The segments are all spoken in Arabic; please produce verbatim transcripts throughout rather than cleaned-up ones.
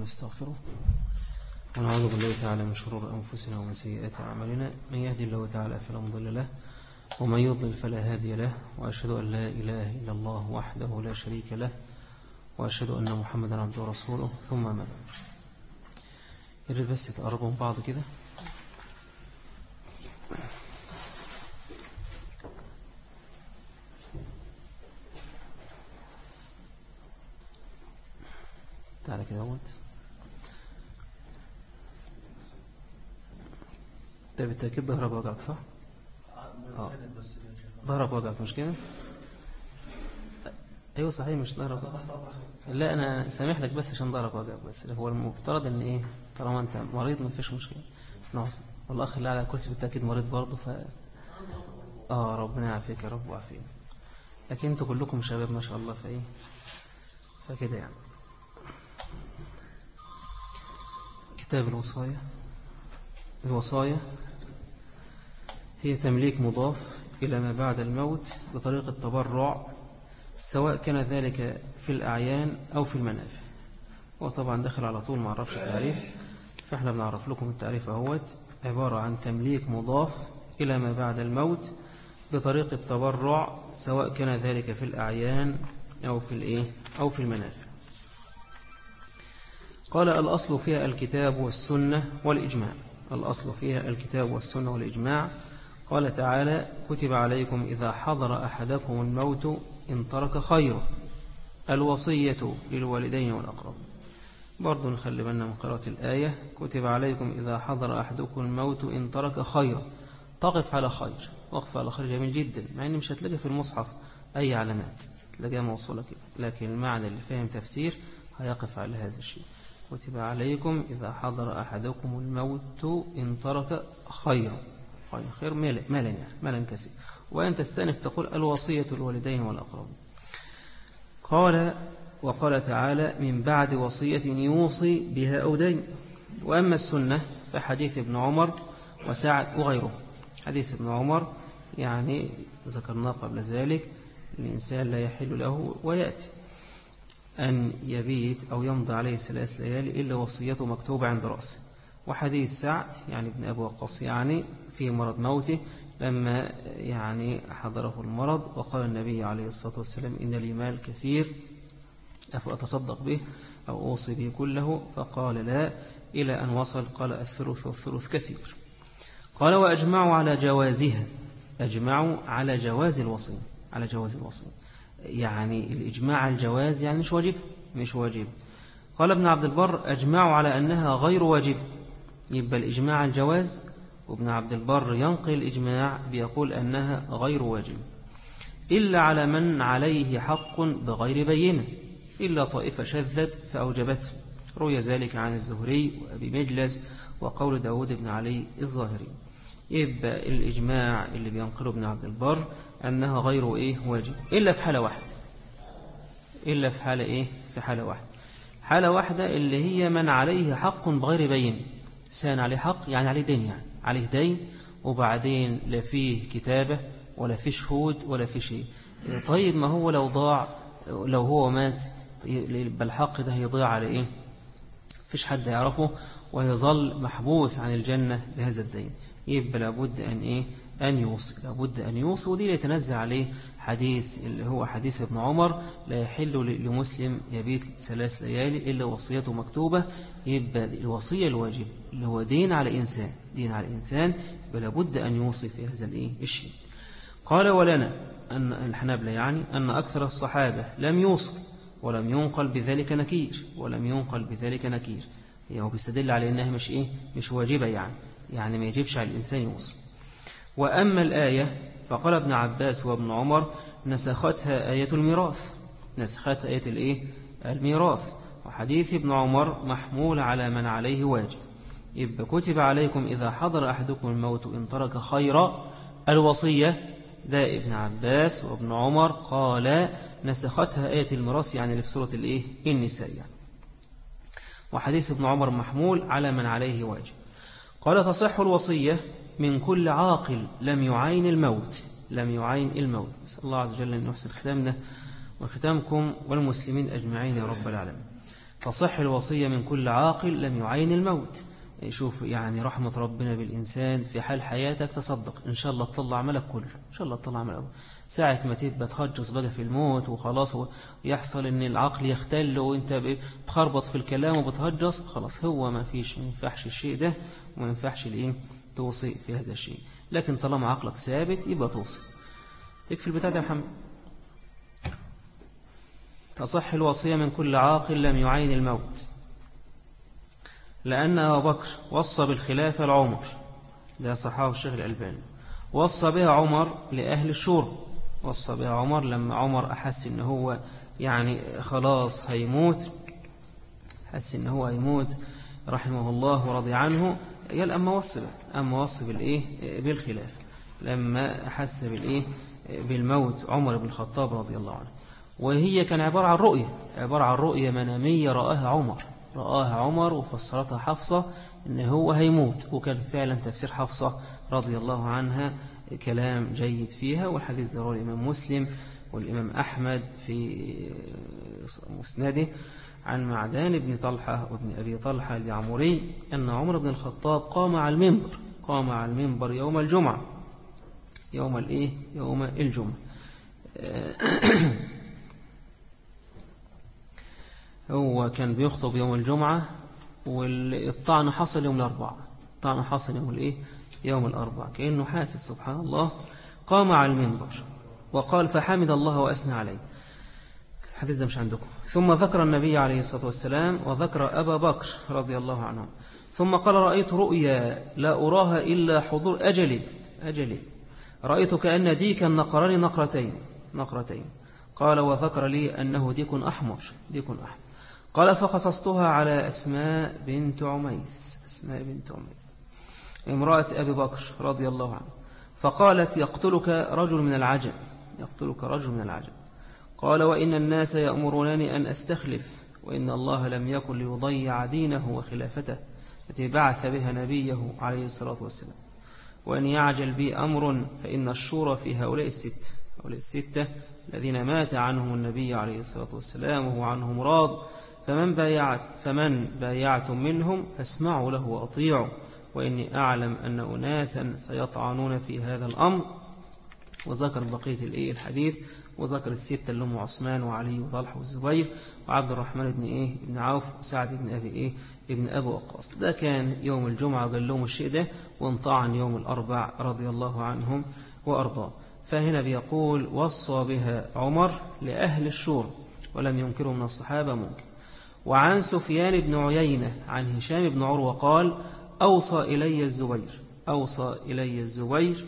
ونستغفره ونعوذ بالله تعالى من شرور أنفسنا ومن سيئات أعمالنا، من يهدي الله تعالى فلا مضل له ومن يضلل فلا هادي له، وأشهد أن لا إله إلا الله وحده لا شريك له، وأشهد أن محمدا عبده ورسوله، ثم ما بعد. يريد بس تقربوا من بعض كده. تعالى كده اهوت. انت بالتأكيد ظهرك وجعك صح؟ اه ظهرك وجعك مش كده؟ ايوه صحيح مش ظهرك وجعك. لا انا سامح لك بس عشان ظهرك وجعك، بس هو المفترض ان ايه طالما انت مريض ما فيش مشكله. ناقص والاخ اللي على الكرسي بالتأكيد مريض برضه ف اه ربنا يعافيك يا رب ويعافينا. لكن انتوا كلكم شباب ما شاء الله فايه فكده يعني. كتاب الوصايا. الوصايا هي تمليك مضاف إلى ما بعد الموت بطريقة التبرع، سواء كان ذلك في الأعيان أو في المنافع. وطبعا دخل على طول ما عرفش التعريف، فإحنا بنعرف لكم التعريف اهوت. عبارة عن تمليك مضاف إلى ما بعد الموت بطريقة التبرع، سواء كان ذلك في الأعيان أو في الإيه أو في المنافع. قال الأصل فيها الكتاب والسنة والإجماع. الأصل فيها الكتاب والسنة والإجماع. قال تعالى: كتب عليكم إذا حضر أحدكم الموت إن ترك خيرا الوصية للوالدين والأقرب. برضو نخلي بالنا من قراءة الآية. كتب عليكم إذا حضر أحدكم الموت إن ترك خيرا. تقف على خير، وقف على خير جميل جدا، مع أن مش هتلاقي في المصحف أي علامات، تلاقيها موصولة كده، لكن المعنى اللي فاهم تفسير هيقف على هذا الشيء. كتب عليكم إذا حضر أحدكم الموت إن ترك خيرا. خير مالا يعني مالا كثير. وأن تستأنف تقول الوصية الوالدين والأقرب. قال وقال تعالى: من بعد وصية يوصي بها أو دين. وأما السنة فحديث ابن عمر وسعد وغيره. حديث ابن عمر يعني ذكرناه قبل ذلك، الإنسان لا يحل له ويأتي أن يبيت أو يمضي عليه ثلاث ليالي إلا وصيته مكتوبة عند رأسه. وحديث سعد يعني ابن أبي وقاص يعني في مرض موته، لما يعني حضره المرض وقال النبي عليه الصلاة والسلام: إن لي مال كثير أفأتصدق به أو أوصي به كله؟ فقال: لا، إلى أن وصل قال: الثلث والثلث كثير. قال: وأجمعوا على جوازها. أجمعوا على جواز الوصي، على جواز الوصي يعني الإجماع الجواز يعني مش واجب مش واجب. قال ابن عبد البر: أجمعوا على أنها غير واجب. يبقى الإجماع الجواز، وابن عبد البر ينقل الإجماع بيقول أنها غير واجب، إلا على من عليه حق بغير بينة، إلا طائفة شذت فأوجبته. روي ذلك عن الزهري وأبي مجلس وقول داود بن علي الظاهري. يبقى الإجماع اللي بينقله ابن عبد البر أنها غير إيه واجب، إلا في حالة واحدة. إلا في حالة إيه في حالة واحدة حالة واحدة اللي هي من عليه حق بغير بين. سان عليه حق يعني عليه دين، يعني عليه دين وبعدين لا فيه كتابة ولا فيه شهود ولا فيه شيء. طيب ما هو لو ضاع، لو هو مات بالحق ده هيضيع على إيه؟ فيش حد يعرفه ويظل محبوس عن الجنة لهذا الدين. يبقى لابد أن إيه أن يوصي، لابد أن يوصي. ودي اللي يتنزع عليه حديث اللي هو حديث ابن عمر: لا يحل لمسلم يبيت ثلاث ليالي إلا وصيته مكتوبة. يبقى الوصية الواجب اللي هو دين على إنسان، دين على إنسان، لابد أن يوصي في هذا الإيه الشيء. قال: ولنا أن الحنابلة يعني أن أكثر الصحابة لم يوصوا ولم ينقل بذلك نكير ولم ينقل بذلك نكير هي هو بيستدل على أنها مش إيه مش واجبة، يعني يعني ما يجبش على الإنسان يوصي. وأما الآية فقال ابن عباس وابن عمر: نسختها آية الميراث. نسختها آية الإيه الميراث. وحديث ابن عمر محمول على من عليه واجب. يبقى كتب عليكم إذا حضر أحدكم الموت إن ترك خيرا الوصية. ده ابن عباس وابن عمر قال نسختها آية الميراث، يعني اللي في سورة الإيه النساء يعني. وحديث ابن عمر محمول على من عليه واجب. قال: تصح الوصية من كل عاقل لم يعين الموت. لم يعين الموت. نسأل الله عز وجل أن يحسن ختامنا وختامكم والمسلمين أجمعين يا رب العالمين. تصح الوصية من كل عاقل لم يعين الموت. شوف يعني رحمة ربنا بالإنسان، في حال حياتك تصدق إن شاء الله تطلع عملك كله، إن شاء الله تطلع عملك. ساعة ما تبقى تخجص بقى في الموت وخلاص يحصل إن العقل يختل وإنت بتخربط في الكلام وبتهجص، خلاص هو ما فيش، ما ينفعش الشيء ده وما ينفعش الإيه توصي في هذا الشيء. لكن طالما عقلك ثابت يبقى توصي. تكفي البتاع ده يا محمد. تصح الوصية من كل عاقل لم يعين الموت، لأن أبا بكر وصى بالخلافة لعمر، ده صححه الشيخ الألباني. وصى بها عمر لأهل الشورى، وصى بها عمر لما عمر أحس إن هو يعني خلاص هيموت، حس إن هو هيموت رحمه الله ورضي عنه، قال أما وصى بها، أما وصى بالإيه بالخلافة لما أحس بالإيه بالموت عمر بن الخطاب رضي الله عنه. وهي كان عبارة عن رؤية، عبارة عن رؤية منامية رآها عمر، رآها عمر وفسرتها حفصة إن هو هيموت، وكان فعلا تفسير حفصة رضي الله عنها كلام جيد فيها. والحديث ده رواه الإمام مسلم والإمام أحمد في مسنده عن معدان بن طلحة وابن أبي طلحة اليعمري أن عمر بن الخطاب قام على المنبر، قام على المنبر يوم الجمعة، يوم الإيه يوم الجمعة. هو كان بيخطب يوم الجمعة والطعن حصل يوم الأربعاء، الطعن حصل يوم الإيه يوم الأربعاء، كأنه حاسس سبحان الله. قام على المنبر وقال فحمد الله وأثنى عليه. الحديث ده مش عندكم. ثم ذكر النبي عليه الصلاة والسلام وذكر أبا بكر رضي الله عنه. ثم قال رأيت رؤيا لا أراها إلا حضور أجلي، أجلي رأيت كأن ديكا نقرني نقرتين نقرتين قال وذكر لي أنه ديك أحمر، ديك أحمر. قال فقصصتها على أسماء بنت عميس، أسماء بنت عميس امرأة أبي بكر رضي الله عنه، فقالت يقتلك رجل من العجم، يقتلك رجل من العجم. قال وإن الناس يأمرونني أن أستخلف، وإن الله لم يكن ليضيع دينه وخلافته التي بعث بها نبيه عليه الصلاة والسلام، وأن يعجل بي أمر فإن الشورى في هؤلاء الستة، هؤلاء الستة الذين مات عنهم النبي عليه الصلاة والسلام وهو عنهم راض، فمن بايعت فمن بايعتم منهم فاسمعوا له وأطيعوا، وإني أعلم أن أناسا سيطعنون في هذا الأمر. وذكر بقية الإيه الحديث، وذكر الستة اللي هم عثمان وعلي وطلحة والزبير وعبد الرحمن بن إيه بن عوف وسعد بن أبي إيه ابن أبي وقاص. ده كان يوم الجمعة قال لهم الشيء ده، وانطعن يوم الأربع رضي الله عنهم وأرضاه. فهنا بيقول وصى بها عمر لأهل الشورى ولم ينكروا من الصحابة منكر. وعن سفيان بن عيينة عن هشام بن عروة قال أوصى إلي الزبير، أوصى إلي الزبير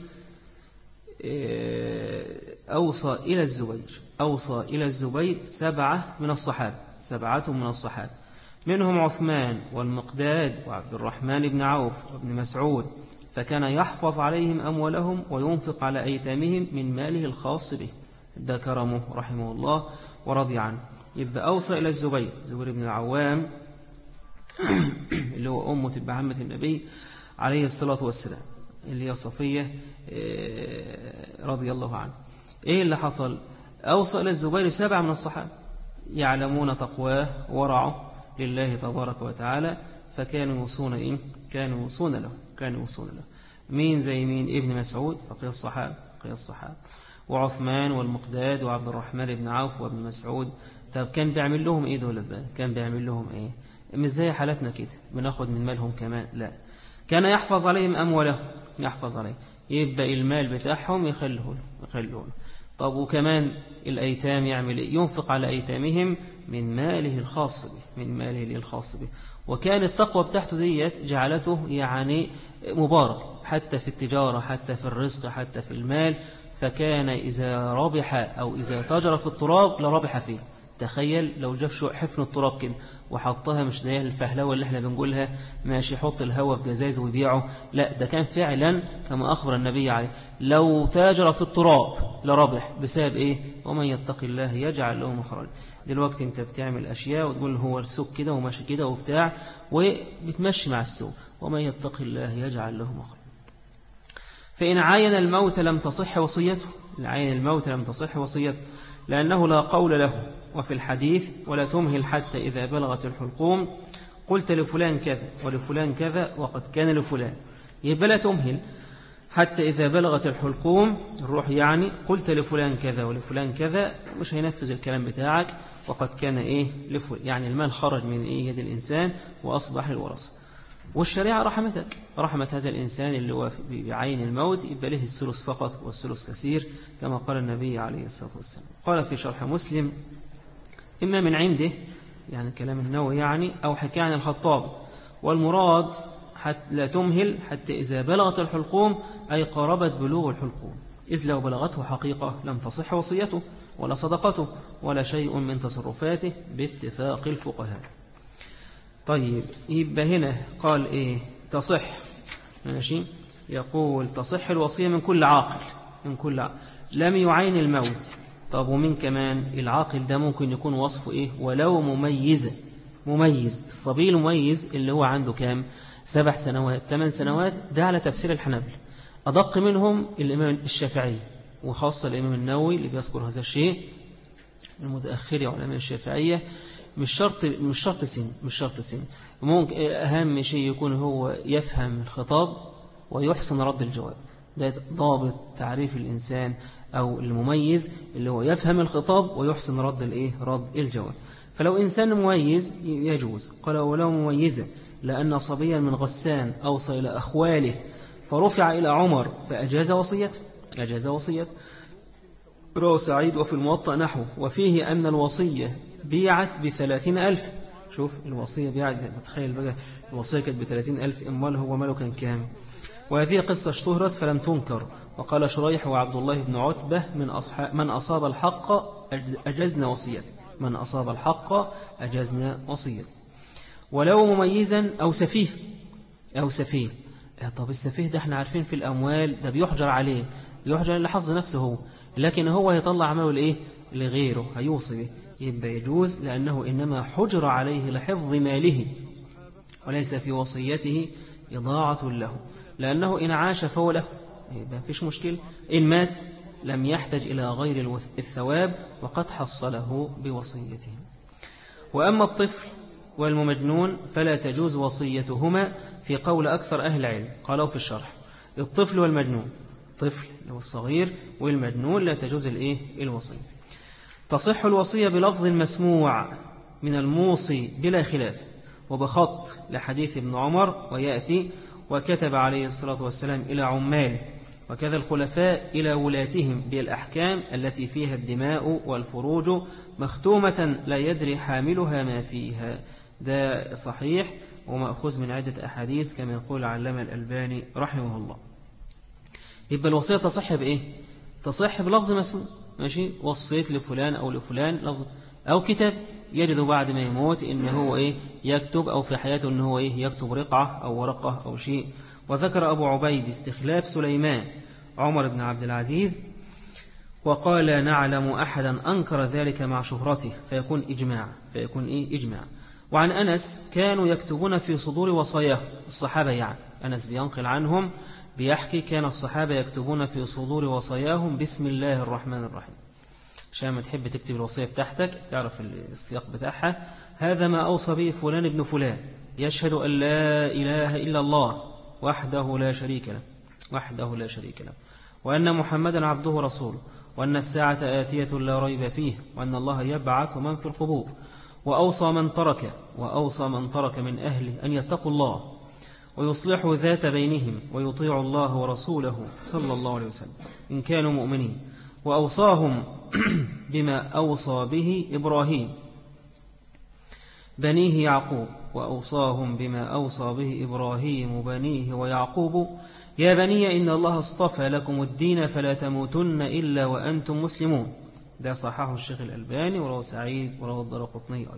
أوصى إلى الزبير أوصى إلى الزبير سبعة من الصحابة، سبعة من الصحابة منهم عثمان والمقداد وعبد الرحمن بن عوف وابن مسعود، فكان يحفظ عليهم أموالهم وينفق على أيتامهم من ماله الخاص به، ده كرمه رحمه الله ورضي عنه. يبقى أوصى إلى الزبير، زبير بن العوام اللي هو أمه تبقى عمة النبي عليه الصلاة والسلام، اللي هي صفية رضي الله عنه. إيه اللي حصل؟ أوصى إلى الزبير سبعة من الصحابة يعلمون تقواه ورعه لله تبارك وتعالى، فكانوا يوصون إيه؟ كانوا يوصون له كانوا يوصون له مين زي مين؟ ابن مسعود فقيه الصحابة، فقيه الصحابة، وعثمان والمقداد وعبد الرحمن بن عوف وابن مسعود. طب كان بيعمل لهم إيه دول بقى؟ كان بيعمل لهم إيه؟ مش زي حالتنا كده بناخد من مالهم كمان، لا، كان يحفظ عليهم أموالهم، يحفظ عليهم، يبقى المال بتاعهم يخلوه يخلوه. طب وكمان الأيتام يعمل إيه؟ ينفق على أيتامهم من ماله الخاص به، من ماله الخاص به. وكان التقوى بتاعته ديت جعلته يعني مبارك حتى في التجارة، حتى في الرزق، حتى في المال. فكان إذا ربح أو إذا تجر في التراب لربح فيه. تخيل لو جاب شو حفن التراب كده وحطها، مش زي الفهلوة اللي احنا بنقولها ماشي يحط الهوا في جزايز ويبيعه، لا، ده كان فعلا كما أخبر النبي عليه لو تاجر في التراب لربح. بسبب إيه؟ ومن يتق الله يجعل له مخرجا. دلوقتي انت بتعمل أشياء وتقول هو السوق كده وماشي كده وبتاع، وبتمشي مع السوق. ومن يتق الله يجعل له مخرجا. فإن عاين الموت لم تصح وصيته، إن عاين الموت لم تصح وصيته، لأنه لا قول له وفي الحديث ولا تمهل حتى إذا بلغت الحلقوم قلت لفلان كذا ولفلان كذا وقد كان لفلان. يبقى لا تمهل حتى إذا بلغت الحلقوم الروح يعني قلت لفلان كذا ولفلان كذا، مش هينفذ الكلام بتاعك وقد كان إيه لفلان، يعني المال خرج من إيه يد الإنسان وأصبح للورثة. والشريعة رحمتك، رحمت هذا الإنسان اللي هو بعين الموت يبقى له الثلث فقط والثلث كثير كما قال النبي عليه الصلاة والسلام. قال في شرح مسلم إما من عنده يعني كلام النووي يعني أو حكي عن الخطاب، والمراد حتى لا تمهل حتى إذا بلغت الحلقوم أي قربت بلوغ الحلقوم، إذ لو بلغته حقيقة لم تصح وصيته ولا صدقته ولا شيء من تصرفاته باتفاق الفقهاء. طيب يبقى هنا قال إيه تصح، ماشي، يقول تصح الوصية من كل عاقل، من كل عاقل لم يعين الموت. طب ومن كمان العاقل ده ممكن يكون وصفه إيه ولو مميزة، مميز الصبي المميز اللي هو عنده كام سبع سنوات ثمان سنوات، ده على تفسير الحنابلة. أدق منهم الإمام الشافعي وخاصة الإمام النووي اللي بيذكر هذا الشيء، المتأخر علماء الشافعية مش شرط مش شرط سن مش شرط سن ممكن أهم شيء يكون هو يفهم الخطاب ويحسن رد الجواب. ده ضابط تعريف الإنسان أو المميز اللي هو يفهم الخطاب ويحسن رد الإيه رد الجواب. فلو إنسان مميز يجوز. قال ولو مميزة لأن صبيا من غسان أوصى إلى أخواله فرفع إلى عمر فأجاز وصيته، أجاز وصيته. رواه سعيد وفي الموطأ نحو وفيه أن الوصية بيعت بثلاثين ألف. شوف الوصية بيعت، تخيل بقى الوصية كانت بثلاثين ألف، أمال هو ماله كان كام. وهذه قصة اشتهرت فلم تنكر. وقال شريح وعبد الله بن عتبة من, أصحاب من أصاب الحق أجزنا وصيته، من أصاب الحق أجزنا وصيته. ولو مميزا أو سفيه أو سفيه. طب السفيه ده احنا عارفين في الأموال ده بيحجر عليه، يحجر لحظ نفسه هو، لكن هو يطلع عمله لإيه لغيره هيوصي به، يبقى يجوز لأنه إنما حجر عليه لحفظ ماله وليس في وصيته إضاعة له، لأنه إن عاش فهو له يبقى فيش مشكلة، إن مات لم يحتج إلى غير الثواب وقد حصله بوصيته. وأما الطفل والمجنون فلا تجوز وصيتهما في قول أكثر أهل العلم. قالوا في الشرح الطفل والمجنون، طفل لو الصغير والمجنون لا تجوز الإيه الوصية. تصح الوصية بلفظ مسموع من الموصي بلا خلاف وبخط لحديث ابن عمر ويأتي وكتب عليه الصلاة والسلام إلى عمال وكذا الخلفاء إلى ولاتهم بالأحكام التي فيها الدماء والفروج مختومة لا يدري حاملها ما فيها. ده صحيح ومأخوذ من عدة أحاديث كما يقول علامة الألباني رحمه الله. يبقى الوصية تصح بإيه؟ تصح بلفظ مسموع، ماشي، وصيت لفلان أو لفلان لفظ أو كتاب يجد بعد ما يموت إن هو إيه يكتب، أو في حياته إن هو إيه يكتب رقعة أو ورقة أو شيء. وذكر أبو عبيد استخلاف سليمان عمر بن عبد العزيز وقال لا نعلم أحدا أنكر ذلك مع شهرته فيكون إجماع، فيكون إيه إجماع. وعن أنس كانوا يكتبون في صدور وصاياه، الصحابة يعني أنس بينقل عنهم بيحكي كان الصحابة يكتبون في صدور وصاياهم بسم الله الرحمن الرحيم، عشان ما تحب تكتب الوصية بتاعتك تعرف السياق بتاعها. هذا ما أوصى به فلان ابن فلان يشهد أن لا إله إلا الله وحده لا شريك له وحده لا شريك له وأن محمدا عبده ورسوله وأن الساعة آتية لا ريب فيه وأن الله يبعث من في القبور. وأوصى من ترك وأوصى من ترك من أهله أن يتقوا الله ويصلحوا ذات بينهم ويطيعوا الله ورسوله صلى الله عليه وسلم إن كانوا مؤمنين. وأوصاهم بما أوصى به إبراهيم بنيه يعقوب وأوصاهم بما أوصى به إبراهيم بنيه ويعقوب يا بني إن الله اصطفى لكم الدين فلا تموتن إلا وأنتم مسلمون. ده صححه الشيخ الألباني ورواه سعيد ورواه الدارقطني أيضا.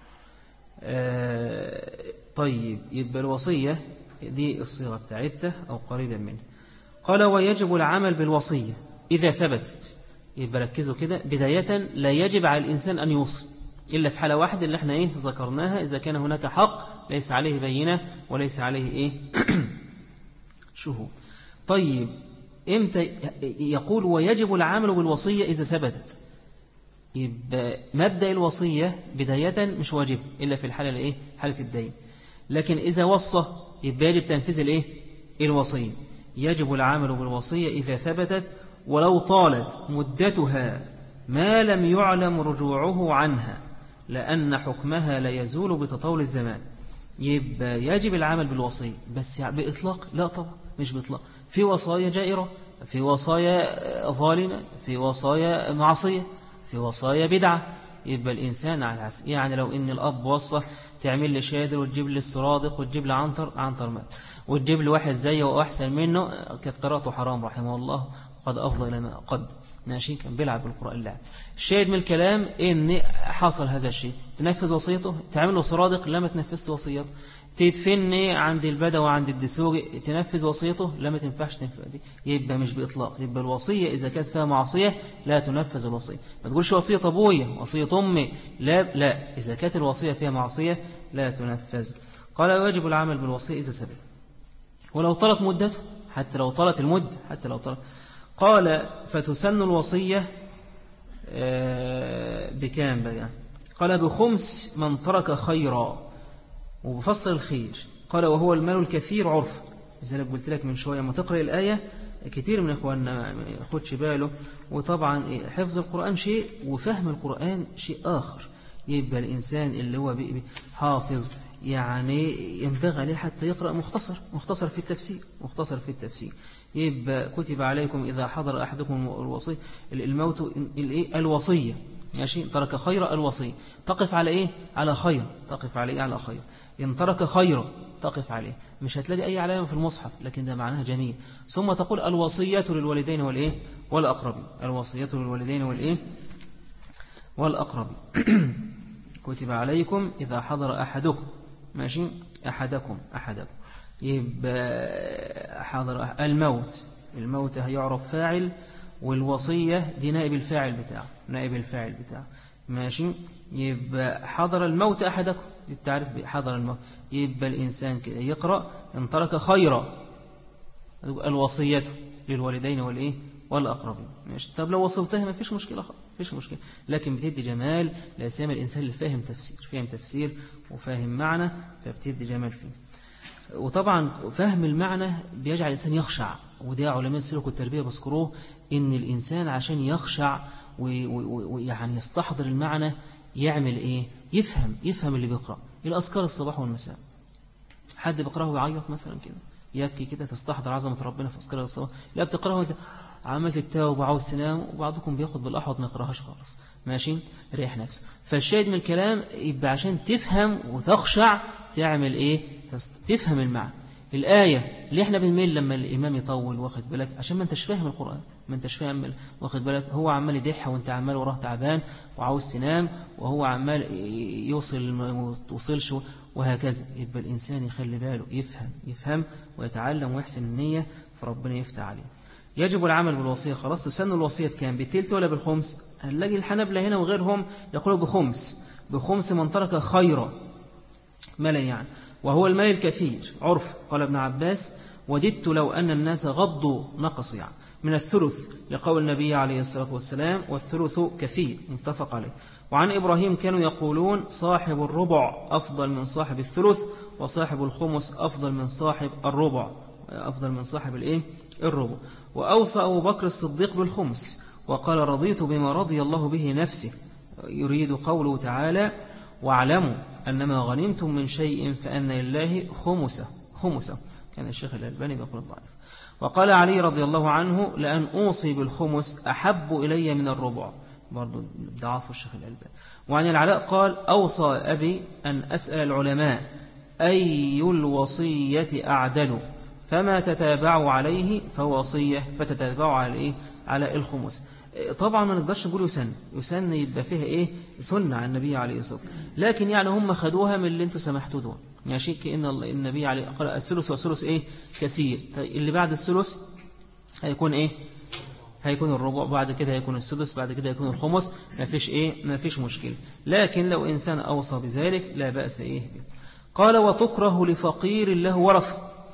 آه طيب يبقى الوصية دي الصيغة بتاعتها أو قريبا منها. قال ويجب العمل بالوصية إذا ثبتت. يبقى ركزوا كده، بداية لا يجب على الإنسان أن يوصي إلا في حالة واحدة اللي احنا إيه ذكرناها، إذا كان هناك حق ليس عليه بينة وليس عليه إيه شهود. طيب إمتى يقول ويجب العمل بالوصية إذا ثبتت؟ يبقى مبدأ الوصية بداية مش واجب إلا في الحالة الإيه؟ حالة الدين. لكن إذا وصى يبقى يجب تنفيذ الإيه؟ الوصية. يجب العمل بالوصية إذا ثبتت ولو طالت مدتها ما لم يعلم رجوعه عنها، لأن حكمها لا يزول بتطول الزمان. يبقى يجب العمل بالوصية، بس بإطلاق؟ لا طبعا مش بإطلاق. في وصايا جائرة، في وصايا ظالمة، في وصايا معصية، في وصايا بدعة. يبقى الإنسان على حسب. يعني لو إن الأب وصى تعمل لي شادر وتجيب لي الصرادق وتجيب لي عنتر، عنتر مات، وتجيب لي واحد زيه وأحسن منه، كانت قراءته حرام رحمه الله، قد أفضل إلى ما قد ماشي، كان بيلعب بالقرآن اللعب. الشاهد من الكلام إن حصل هذا الشيء، تنفذ وصيته، تعمل له صرادق، لما تنفذ وصيته. تدفني عند البدو وعند الدسوق، تنفذ وصيته، لما تنفعش تنفذ دي. يبقى مش بإطلاق. يبقى الوصية إذا كانت فيها معصية لا تنفذ الوصية. ما تقولش وصية أبويا وصية أمي، لا لا، إذا كانت الوصية فيها معصية لا تنفذ. قال واجب العمل بالوصية إذا ثبت ولو طالت مدته، حتى لو طالت المدة، حتى لو طالت. قال فتسن الوصية بكام بقى؟ قال بخمس من ترك خيرا، وبفصل الخير. قال وهو المال الكثير عرف. إذا قلت لك من شوية ما تقرأ الآية كتير من إخواننا ما ياخدش باله. وطبعا حفظ القرآن شيء وفهم القرآن شيء آخر. يبقى الإنسان اللي هو حافظ يعني ينبغي عليه حتى يقرأ مختصر مختصر في التفسير مختصر في التفسير. يبقى كتب عليكم إذا حضر أحدكم الوصي الموت الوصية ماشي، ترك خير الوصية، تقف على إيه؟ على خير، تقف على إيه؟ على خير. إن ترك خير تقف عليه. مش هتلاقي أي علامة في المصحف، لكن ده معناها جميل. ثم تقول الوصية للوالدين والإيه؟ والأقربين. الوصية للوالدين والإيه؟ والأقربين. كتب عليكم إذا حضر أحدكم ماشي، أحدكم أحدكم يبقى حضر الموت. الموت هيعرف فاعل، والوصية دي نائب الفاعل بتاعه، نائب الفاعل بتاعه ماشي. يبقى حضر الموت أحدكم، دي التعريف بحضر الموت. يبقى الإنسان كده يقرأ إن ترك خيرا الوصية للوالدين والإيه؟ والأقربين ماشي. طب لو وصلتها ما فيش مشكلة، خالص فيش مشكلة، لكن بتدي جمال لأسامي الإنسان اللي فاهم تفسير، فاهم تفسير وفاهم معنى، فبتدي جمال فيه. وطبعا فهم المعنى بيجعل الإنسان يخشع. وده علماء السلوك والتربية بذكروه، إن الإنسان عشان يخشع ويعني يستحضر المعنى يعمل إيه؟ يفهم يفهم اللي بيقرأ. الأذكار الصباح والمساء، حد بيقرأه ويعيط مثلا كده، يبكي كده، تستحضر عظمة ربنا في أذكار الصباح. لا بتقرأه وانت عملت التاوب وعاوز تنام، وبعضكم بياخد بالأحوط ما يقرأهاش خالص ماشي، ريح نفسه. فالشاهد من الكلام يبقى عشان تفهم وتخشع تعمل إيه؟ تفهم المعنى. الآية اللي احنا بنميل لما الإمام يطول، واخد بالك، عشان ما انتش فاهم القرآن، ما انتش فاهم، واخد بالك، هو عمال يدحها وانت عمال وراه تعبان وعاوز تنام، وهو عمال يوصل ما توصلش، وهكذا. يبقى الإنسان يخلي باله، يفهم يفهم ويتعلم ويحسن النية، فربنا يفتح عليه. يجب العمل بالوصية. خلاص، تسن الوصية بكام؟ بالتلت ولا بالخمس؟ هنلاقي الحنابلة هنا وغيرهم يقولوا بخمس، بخمس من ترك خيرا مالا يعني، وهو المال الكثير عرف. قال ابن عباس وددت لو أن الناس غضوا نقصوا يعني من الثلث، لقول النبي عليه الصلاة والسلام والثلث كثير، متفق عليه. وعن إبراهيم كانوا يقولون صاحب الربع أفضل من صاحب الثلث، وصاحب الخمس أفضل من صاحب الربع، أفضل من صاحب الإيه؟ الربع. وأوصى أبو بكر الصديق بالخمس، وقال رضيت بما رضي الله به نفسه، يريد قوله تعالى واعلموا أنما غنمتم من شيء فأن لله خمسه خمسه كان الشيخ الألباني بيقول الضعيف. وقال علي رضي الله عنه لأن أوصي بالخمس أحب إلي من الربع، برضو ضعف الشيخ الألباني. وعن العلاء قال أوصى أبي أن أسأل العلماء أي الوصية أعدل، فما تتابعوا عليه فوصية، فتتابعوا عليه على الخمس. طبعا ما نقدرش نقول يسن يسن يبقى فيها ايه؟ سنة عن النبي عليه الصلاة والسلام، لكن يعني هم خدوها من اللي انتوا سمحتوا دول، يعني شيء كأن النبي عليه قال الثلث والثلث ايه؟ كثير. اللي بعد الثلث هيكون ايه؟ هيكون الربع، بعد كده هيكون السدس، بعد كده هيكون الخمس. ما فيش ايه؟ ما فيش مشكلة، لكن لو انسان اوصى بذلك لا بأس ايه. قال وتكره لفقير له ورث،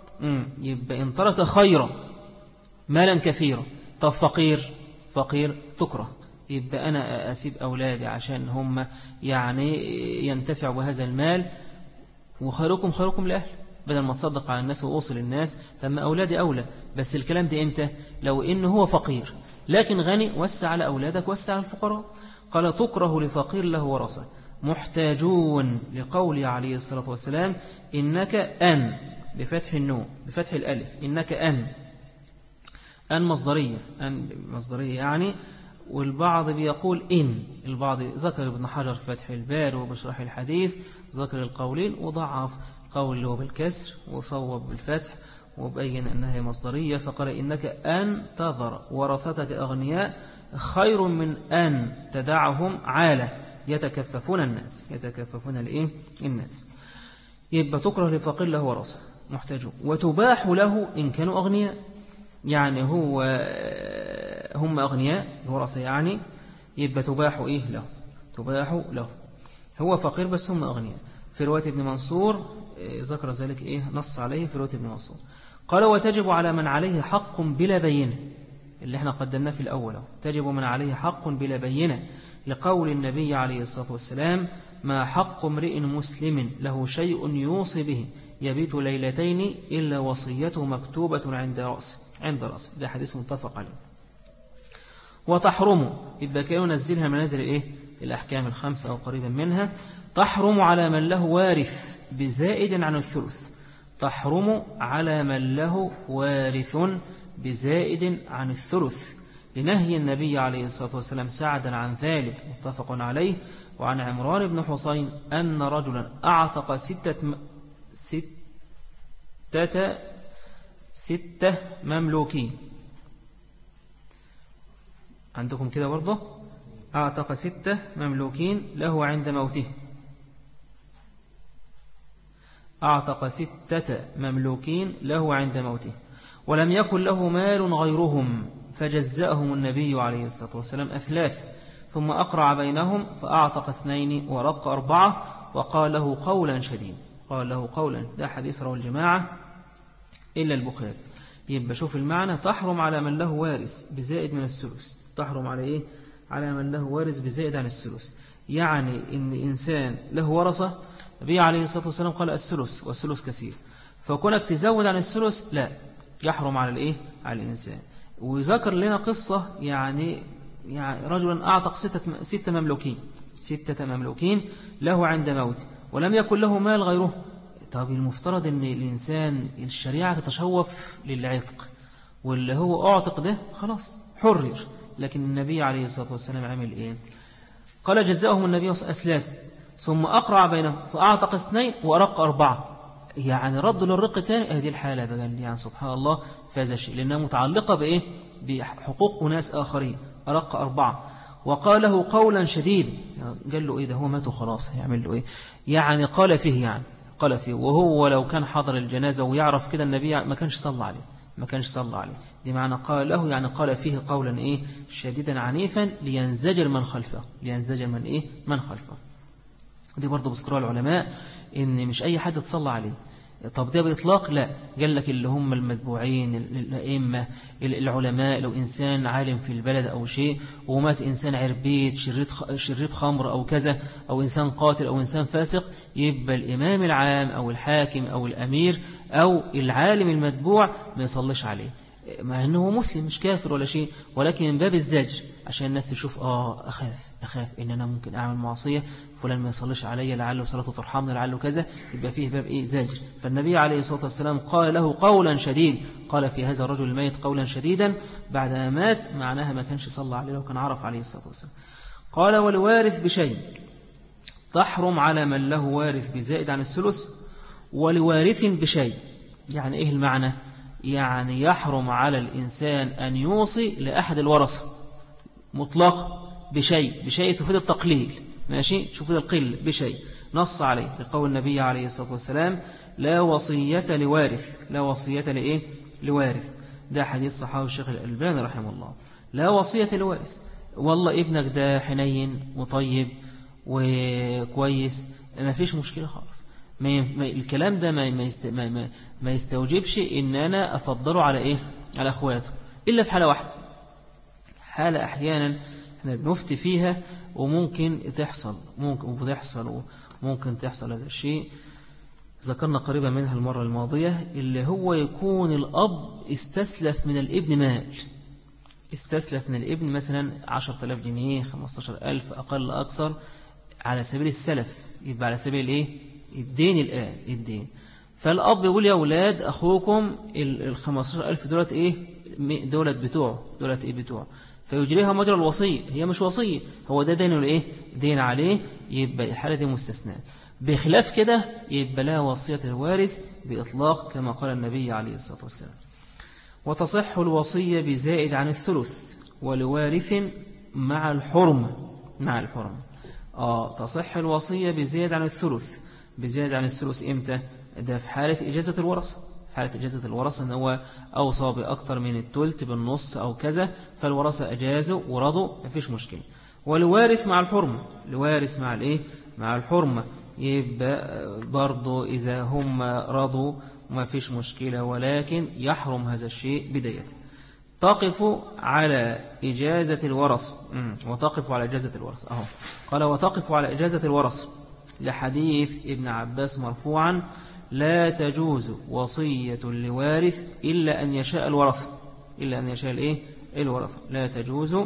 يبقى ان ترك خيرا مالا كثيرا. طب فقير فقير تكره يبقى أنا أسيب أولادي عشان هم يعني ينتفعوا بهذا المال، وخيركم خيركم لأهل، بدل ما تصدق على الناس ووصل الناس، فما أولادي أولى. بس الكلام ده إمتى؟ لو إنه هو فقير لكن غني، وسع على أولادك، وسع على الفقراء. قال تكره لفقير له ورثة محتاجون، لقول عليه الصلاة والسلام إنك أن بفتح النون بفتح الألف، إنك أن أن مصدرية، أن مصدرية يعني. والبعض بيقول إن، البعض ذكر ابن حجر في فتح الباري وبشرح الحديث ذكر القولين وضعف قول اللي هو بالكسر وصوب بالفتح وبين أنها مصدرية، فقال إنك أن تذر ورثتك أغنياء خير من أن تدعهم عالة يتكففون الناس يتكففون الإيه؟ الناس. يبقى تكره لفقير له ورثة محتاجون، وتباح له إن كانوا أغنياء، يعني هو هم أغنياء الورثة يعني، يبقى تباح إيه له تباح له هو فقير بس هم أغنياء. في رواية ابن منصور ذكر ذلك إيه نص عليه في رواية ابن منصور. قال وتجب على من عليه حق بلا بينة، اللي احنا قدمناه في الأول، تجب من عليه حق بلا بينة، لقول النبي عليه الصلاة والسلام ما حق امرئ مسلم له شيء يوصي به يبيت ليلتين إلا وصيته مكتوبة عند رأس عند رأس ده حديث متفق عليه. وتحرم، يبقى كانوا نزلها منازل إيه الأحكام الخمسة أو قريبا منها. تحرم على من له وارث بزائد عن الثلث، تحرم على من له وارث بزائد عن الثلث، لنهي النبي عليه الصلاة والسلام سعدا عن ذلك متفق عليه. وعن عمران بن حسين أن رجلا أعتق ستة م... ستة ستة مملوكين، عندكم كده برضه، أعتق ستة مملوكين له عند موته، أعتق ستة مملوكين له عند موته، ولم يكن له مال غيرهم فجزأهم النبي عليه الصلاة والسلام أثلاث، ثم أقرع بينهم فأعتق اثنين ورق أربعة، وقال له قولا شديد قال له قولا ده حديث رواه الجماعة إلا البخاري. يبقى شوف المعنى، تحرم على من له وارث بزائد من الثلث، تحرم على إيه على من له وارث بزائد عن الثلث، يعني إن إنسان له ورثة، النبي عليه الصلاة والسلام قال الثلث والثلث كثير، فكونك تزود عن الثلث لا يحرم على الإيه على الإنسان. وذكر لنا قصة يعني يعني رجلا أعتق ستة, ستة مملوكين ستة مملوكين له عند موت ولم يكن له مال غيره. طب المفترض أن الإنسان الشريعة تتشوف للعتق، واللي هو أعتق ده خلاص حرر، لكن النبي عليه الصلاة والسلام عمل إيه؟ قال جزاهم النبي أسلاس ثم أقرع بينهم فأعتق اثنين وأرق أربعة، يعني رد للرق تاني. هذه الحالة بقى يعني سبحان الله فهذا شيء، لأنها متعلقة بإيه بحقوق أناس آخرين. أرق أربعة وقال له قولا شديد، قال له إيه ده هو مات خلاص هيعمل له إيه، يعني قال فيه يعني قال فيه وهو لو كان حضر الجنازة ويعرف كده النبي ما كانش صلى عليه ما كانش صلى عليه دي معنى قال له، يعني قال فيه قولا إيه شديدا عنيفا لينزجر من خلفه لينزجر من إيه من خلفه. دي برضو بذكرها العلماء إن مش أي حد تصلى عليه. طب ده بإطلاق لا، قال لك اللي هم المتبوعين الأئمة العلماء، لو إنسان عالم في البلد أو شيء ومات إنسان عربيت شريب خمر أو كذا، أو إنسان قاتل أو إنسان فاسق، يبقى الإمام العام أو الحاكم أو الأمير أو العالم المتبوع ما يصليش عليه، مع أنه مسلم مش كافر ولا شيء، ولكن من باب الزجر عشان الناس تشوف آه أخاف أخاف إن أنا ممكن أعمل معصية، فلان ما يصليش علي لعله صلاته ترحمنا لعله كذا، يبقى فيه باب إيه زجر. فالنبي عليه الصلاة والسلام قال له قولا شديد، قال في هذا الرجل الميت قولا شديدا بعد ما مات، معناها ما كانش صلى عليه وكان عرف عليه الصلاة والسلام. قال والوارث بشيء، تحرم على من له وارث بزائد عن الثلث، ولوارث بشيء، يعني إيه المعنى؟ يعني يحرم على الإنسان أن يوصي لأحد الورثة مطلق بشيء، بشيء تفيد التقليل ماشي، تفيد القل بشيء، نص عليه لقول النبي عليه الصلاة والسلام لا وصية لوارث لا وصية لإيه لوارث. ده حديث صحابي الشيخ الألباني رحمه الله. لا وصية لوارث، والله ابنك ده حنين وطيب وكويس ما فيش مشكلة خالص، ما الكلام ده ما يست... ما ما, ما يستوجبش ان انا افضله على ايه على اخواته، الا في حاله واحده، حاله احيانا احنا بنفتي فيها وممكن تحصل ممكن وبتحصل وممكن تحصل هذا الشيء. ذكرنا قريبا منها المرة الماضية، اللي هو يكون الأب استسلف من الابن مال، استسلف من الابن مثلا عشرة آلاف جنيه، خمستاشر ألف، أقل أكثر، على سبيل السلف، يبقى على سبيل إيه؟ الدين. الآن الدين، فالأب يقول يا أولاد أخوكم ال خمستاشر ألف دولت إيه؟ دولت بتوعه، دولت إيه بتوعه، فيجريها مجرى الوصية. هي مش وصية، هو ده دين الإيه؟ دين عليه، يبقى الحالة دي مستثناء. بخلاف كده يبقى لا وصية الوارث بإطلاق كما قال النبي عليه الصلاة والسلام. وتصح الوصية بزائد عن الثلث ولوارث مع الحرمة. مع الحرمة آه تصح الوصية بزائد عن الثلث. بزائد عن الثلث إمتى؟ ده في حالة إجازة الورثة. في حالة إجازة الورثة أن هو أوصى بأكثر من الثلث بالنص أو كذا، فالورثة أجازوا ورضوا، مفيش مشكلة. والوارث مع الحرمة، الوارث مع الإيه؟ مع الحرمة، يبقى برضو إذا هم رضوا ما فيش مشكلة، ولكن يحرم هذا الشيء بداية. تقف على إجازة الورث، وتقف على إجازة الورث أهو قال وتقف على إجازة الورث لحديث ابن عباس مرفوعا: لا تجوز وصية لوارث إلا أن يشاء الورث. إلا أن يشاء الإيه؟ الورث. لا تجوز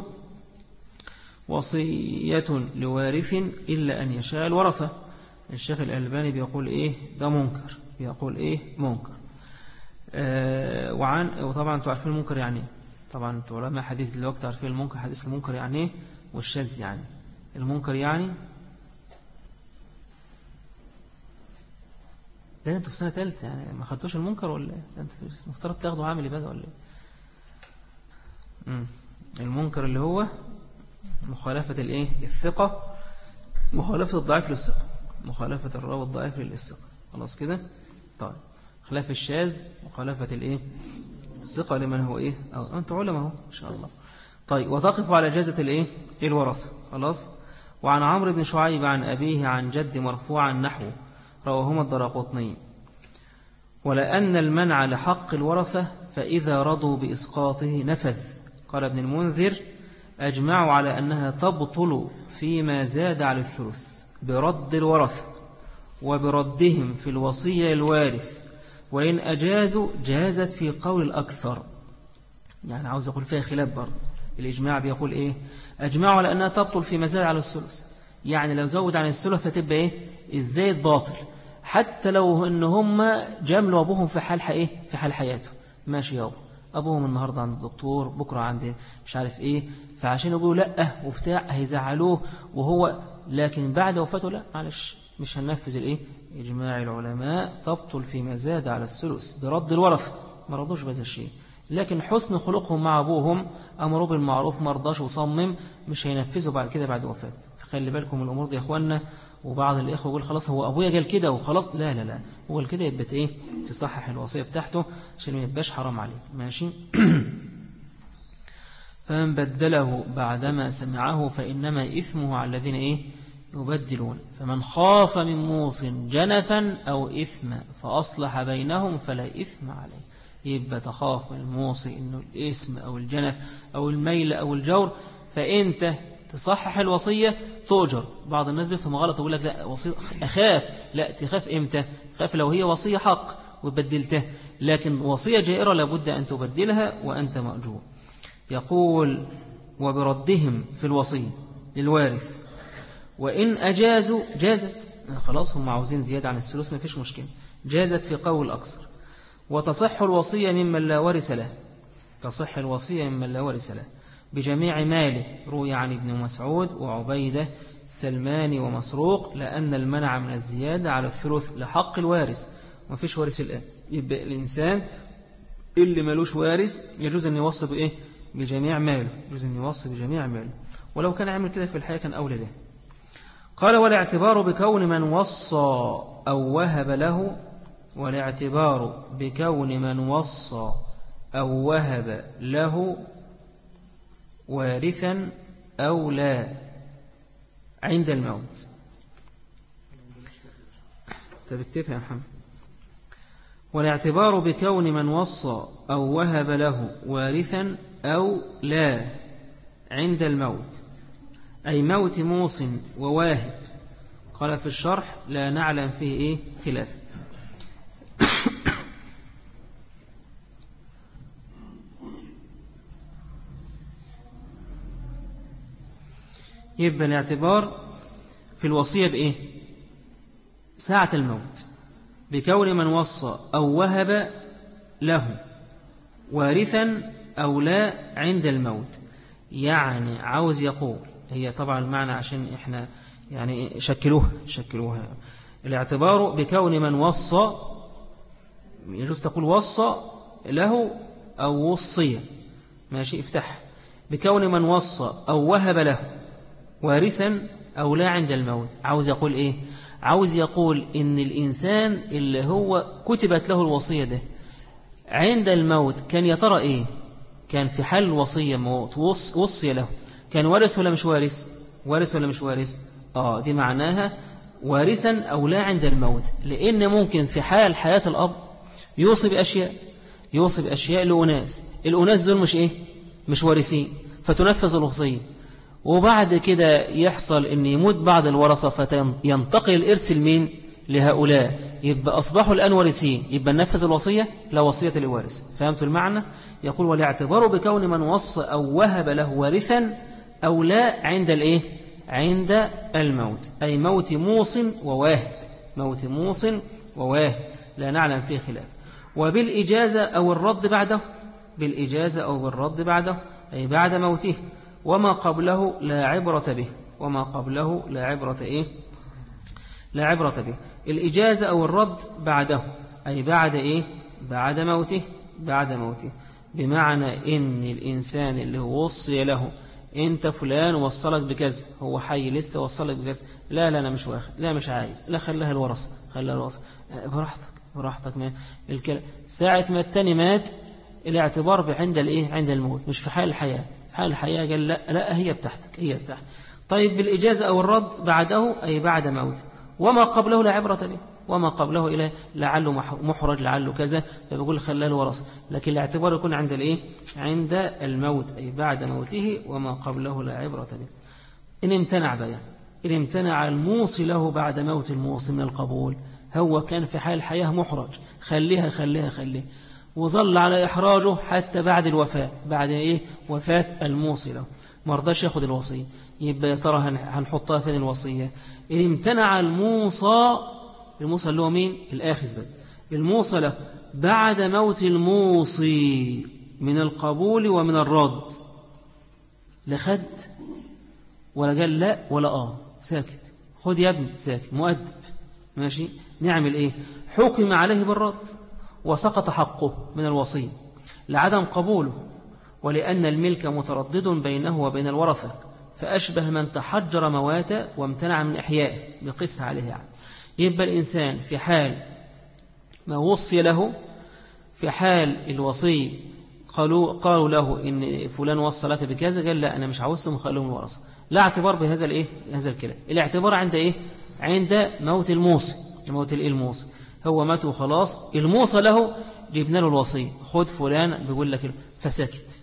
وصية لوارث إلا أن يشاء الورثة. الشيخ الألباني بيقول إيه؟ ده منكر، بيقول إيه؟ منكر. آه وعن وطبعا تعرفين المنكر يعني، طبعا انتوا علماء حديث دلوقتي عارفين المنكر، حديث المنكر يعني إيه والشاذ يعني. المنكر يعني ده انتوا في سنة ثالثة يعني ما خدتوش المنكر ولا ايه؟ انتوا مفترض تاخدوا عامل بقى ولا ايه؟ المنكر اللي هو مخالفة الايه؟ الثقة، مخالفة الضعيف للثقة، مخالفة الراوي الضعيف للثقة. خلاص كده؟ طيب خلاف الشاذ مخالفة الايه؟ الثقة لمن هو ايه؟ أو انتوا علماء اهو ان شاء الله. طيب وتقف على جازة الايه؟ الورثة. خلاص. وعن عمرو بن شعيب عن أبيه عن جد مرفوعا نحوه رواهما الدراقطني: ولأن المنع لحق الورثة فإذا رضوا بإسقاطه نفذ. قال ابن المنذر: أجمعوا على أنها تبطل فيما زاد على الثلث برد الورثة وبردهم في الوصية الوارث، وإن أجازوا جازت في قول الأكثر. يعني عاوز أقول فيها خلاف برضه. الإجماع بيقول إيه؟ أجمعوا على أنها تبطل فيما زاد على الثلث، يعني لو زود عن الثلث هتبقى إيه؟ الزايد باطل، حتى لو إن هم جاملوا أبوهم في حال إيه؟ في حال حياته. ماشي يابا، أبوهم النهاردة عند الدكتور، بكرة عند مش عارف إيه، فعشان يقولوا لأ وبتاع هيزعلوه وهو، لكن بعد وفاته لا معلش مش هننفذ الإيه؟ إجماع العلماء تبطل فيما زاد على الثلث برد الورثة. ما رضوش بهذا الشيء، لكن حسن خلقهم مع أبوهم أمروا بالمعروف ما رضاش وصمم، مش هينفذوا بعد كده بعد وفاته. فخلي بالكم من الأمور دي يا أخوانا. وبعض الإخوة يقول خلاص هو أبويا قال كده وخلاص، لا لا لا، هو قال كده يبقى إيه؟ تصحح الوصية بتاعته عشان ما يبقاش حرام عليه. ماشي. فمن بدله بعدما سمعه فإنما إثمه على الذين إيه؟ يبدلون. فمن خاف من موص جنفا أو إثما فأصلح بينهم فلا إثم عليه. يبقى تخاف من الموصي إنه الإثم أو الجنف أو الميل أو الجور، فأنت تصحح الوصية تؤجر. بعض الناس بيفهم غلط يقول لك لا وصية أخاف، لا تخاف إمتى؟ تخاف لو هي وصية حق وبدلته، لكن وصية جائرة لابد أن تبدلها وأنت مأجور. يقول وبردهم في الوصية للوارث، وإن أجازوا جازت. خلاص هم عاوزين زيادة عن الثلث ما فيش مشكلة، جازت في قول أكثر. وتصح الوصية ممن لا ورث له. تصح الوصية ممن لا ورث له بجميع ماله، روي عن ابن مسعود وعبيدة السلماني ومسروق لأن المنع من الزيادة على الثلث لحق الوارث. ما فيش وارث الآن، يبقى الإنسان اللي ملوش وارث يجوز أن يوصي بإيه؟ بجميع ماله، يجوز أن يوصي بجميع ماله، ولو كان عمل كده في الحياة كان أولى له. قال والاعتبار بكون من وصى أو وهب له، والاعتبار بكون من وصى أو وهب له وارثا أو لا عند الموت. تبكتبها يا محمد. والاعتبار بكون من وصى أو وهب له وارثا أو لا عند الموت أي موت موص وواهب. قال في الشرح لا نعلم فيه إيه خلاف. يبقى الاعتبار في الوصية بإيه؟ ساعة الموت، بكون من وصى أو وهب له وارثا أو لا عند الموت. يعني عاوز يقول، هي طبعا المعنى عشان إحنا يعني شكلوها شكلوها الاعتبار بكون من وصى، يجوز تقول وصى له أو وصي، ماشي افتح، بكون من وصى أو وهب له وارثا أو لا عند الموت. عاوز يقول إيه؟ عاوز يقول إن الإنسان اللي هو كتبت له الوصية ده عند الموت كان يترى إيه؟ كان في حال الوصية موت وصي له، كان وارث ولا مش وارث؟ وارث ولا مش وارث؟ آه دي معناها وارثا أو لا عند الموت، لأن ممكن في حال حياة الأب يوصي بأشياء، يوصي بأشياء لأناس، الأناس دول مش إيه؟ مش وارثين، فتنفذ الوصية، وبعد كده يحصل أن يموت بعض الورثة فينتقل الإرث لمين؟ لهؤلاء، يبقى أصبحوا الآن وارثين، يبقى ننفذ الوصية لا وصية لوارث. فهمتوا المعنى؟ يقول والاعتبار بكون من وصى أو وهب له وارثا أو لا عند الإيه؟ عند الموت، أي موت موص وواهب، موت موص وواهب لا نعلم فيه خلاف. وبالإجازة أو الرد بعده، بالإجازة أو بالرد بعده أي بعد موته، وما قبله لا عبرة به، وما قبله لا عبرة إيه؟ لا عبرة به. الإجازة أو الرد بعده أي بعد إيه؟ بعد موته، بعد موته، بمعنى إن الإنسان اللي وصي له أنت فلان وصلك بكذا، هو حي لسه وصلك بكذا، لا لا أنا مش واخد، لا مش عايز، لا خلها الورثة، خلها الورثة، براحتك براحتك ما الكلام. ساعة ما التاني مات الاعتبار بعند الإيه؟ عند الموت، مش في حال الحياة. في حال الحياة قال لا لا هي بتاعتك، هي بتاعتك. طيب بالإجازة أو الرد بعده أي بعد موت، وما قبله لا عبرة به، وما قبله إلى لعله محرج لعله كذا، فبيقول خلاه الورثة، لكن الاعتبار يكون عند الإيه؟ عند الموت أي بعد موته، وما قبله لا عبرة به. إن امتنع بقى، إن امتنع الموصي له بعد موت الموصي من القبول، هو كان في حال الحياة محرج، خليها خليها خليها، وظل على إحراجه حتى بعد الوفاة، بعد إيه؟ وفاة الموصي له، مرضاش ياخد الوصية، يبقى يا ترى هنحطها فين الوصية؟ إن امتنع الموصى، الموصى اللي هو مين؟ الآخذ بقى، الموصى له بعد موت الموصي من القبول ومن الرد، لا خد ولا قال لا ولا آه، ساكت، خد يا ابني، ساكت مؤدب، ماشي. نعمل إيه؟ حكم عليه بالرد وسقط حقه من الوصي لعدم قبوله، ولأن الملك متردد بينه وبين الورثة، فأشبه من تحجر مواته وامتنع من إحيائه، بقس عليه يعني. يبقى الإنسان في حال ما وصي له، في حال الوصي قالوا, قالوا له إن فلان وصى لك بكذا، قال لا أنا مش عاوزهم خلوهم الورثة، لا اعتبار بهذا الإيه؟ هذا الكلام. الاعتبار عند إيه؟ عند موت الموصي، موت الموصي، هو مات وخلاص، الموصى له جبنا له الوصي، خد فلان بيقول لك، فسكت،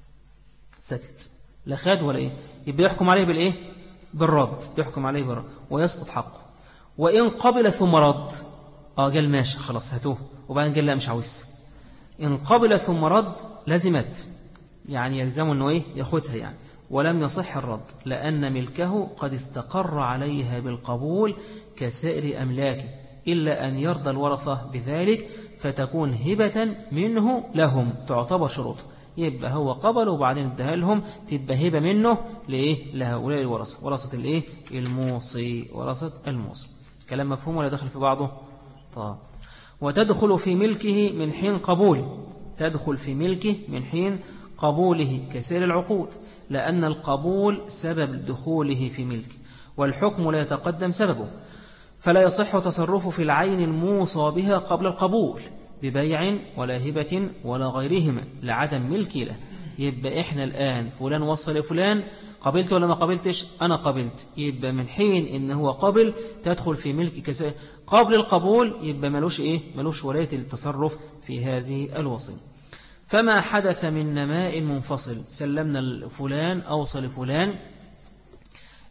سكت، لا خد ولا إيه، يبقى يحكم عليه بالإيه؟ بالرد، يحكم عليه بالرد ويسقط حقه. وإن قبل ثم رد، آه قال ماشي خلاص هاتوه، وبعدين قال لا مش عاوز، إن قبل ثم رد لازمت، يعني يلزم أنه إيه؟ ياخدها يعني، ولم يصح الرد، لأن ملكه قد استقر عليها بالقبول كسائر أملاكه، إلا أن يرضى الورثة بذلك فتكون هبة منه لهم، تعتبر شروط، يبقى هو قبل وبعدين ادها لهم، تبقى هبة منه لإيه؟ لهؤلاء الورثة، ورثة الإيه؟ الموصي، ورثة الموصي. كلام مفهوم ولا دخل في بعضه؟ طيب. وتدخل في ملكه من حين قبوله، تدخل في ملكه من حين قبوله كسائر العقود، لأن القبول سبب دخوله في ملكه، والحكم لا يتقدم سببه، فلا يصح تصرفه في العين الموصى بها قبل القبول ببيع ولا هبة ولا غيرهما لعدم ملكي له. يبقى إحنا الآن فلان وصل لفلان، قبلت ولا ما قبلتش؟ أنا قبلت، يبقى من حين إن هو قبل تدخل في ملك كسائر، قبل القبول يبقى ملوش إيه؟ ملوش ولاية التصرف في هذه الوصية. فما حدث من نماء منفصل، سلمنا فلان أوصل فلان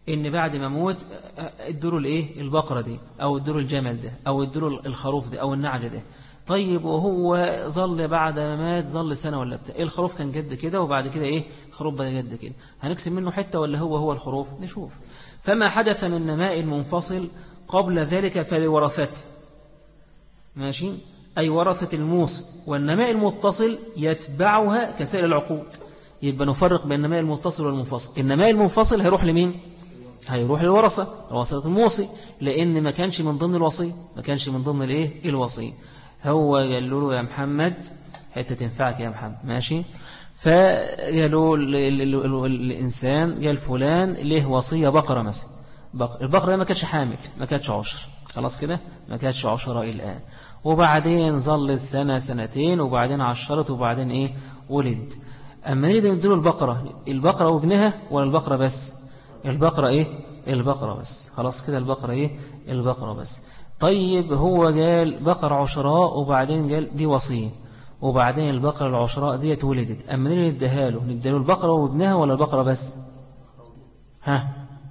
إن بعد ما موت ادوا الإيه البقرة دي أو ادوا الجمل ده أو ادوا الخروف ده أو النعج ده. طيب وهو ظل بعد ما مات ظل سنة ولا بتاع، إيه الخروف كان جد كده وبعد كده إيه الخروف بقى جد كده، هنكسب منه حتة ولا هو هو الخروف؟ نشوف. فما حدث من نماء منفصل قبل ذلك فلورثته، ماشي، أي ورثة الموصي، والنماء المتصل يتبعها كسائر العقود. يبقى نفرق بين النماء المتصل والمنفصل. النماء المنفصل هيروح لمين؟ هيروح للورثة، ورثة الموصي، لأن ما كانش من ضمن الوصي، ما كانش من ضمن الإيه الوصي. هو قال له يا محمد حتى تنفعك يا محمد، ماشي، فقالوا الإنسان قال فلان له وصية بقرة مثلا، البقرة ما كانتش حامل، ما كانتش عشر، خلاص كده ما كانتش عشرة الآن، وبعدين ظلت سنة سنتين وبعدين عشرت وبعدين إيه ولدت. أما نريد نديله البقرة، البقرة وابنها ولا البقرة بس؟ البقرة إيه؟ البقرة بس، خلاص كده البقرة إيه؟ البقرة بس. طيب هو قال بقرة عشراء وبعدين قال دي وصية وبعدين البقرة العشراء دي اتولدت، أما نريد نديها له، نديله البقرة وابنها ولا البقرة بس؟ ها؟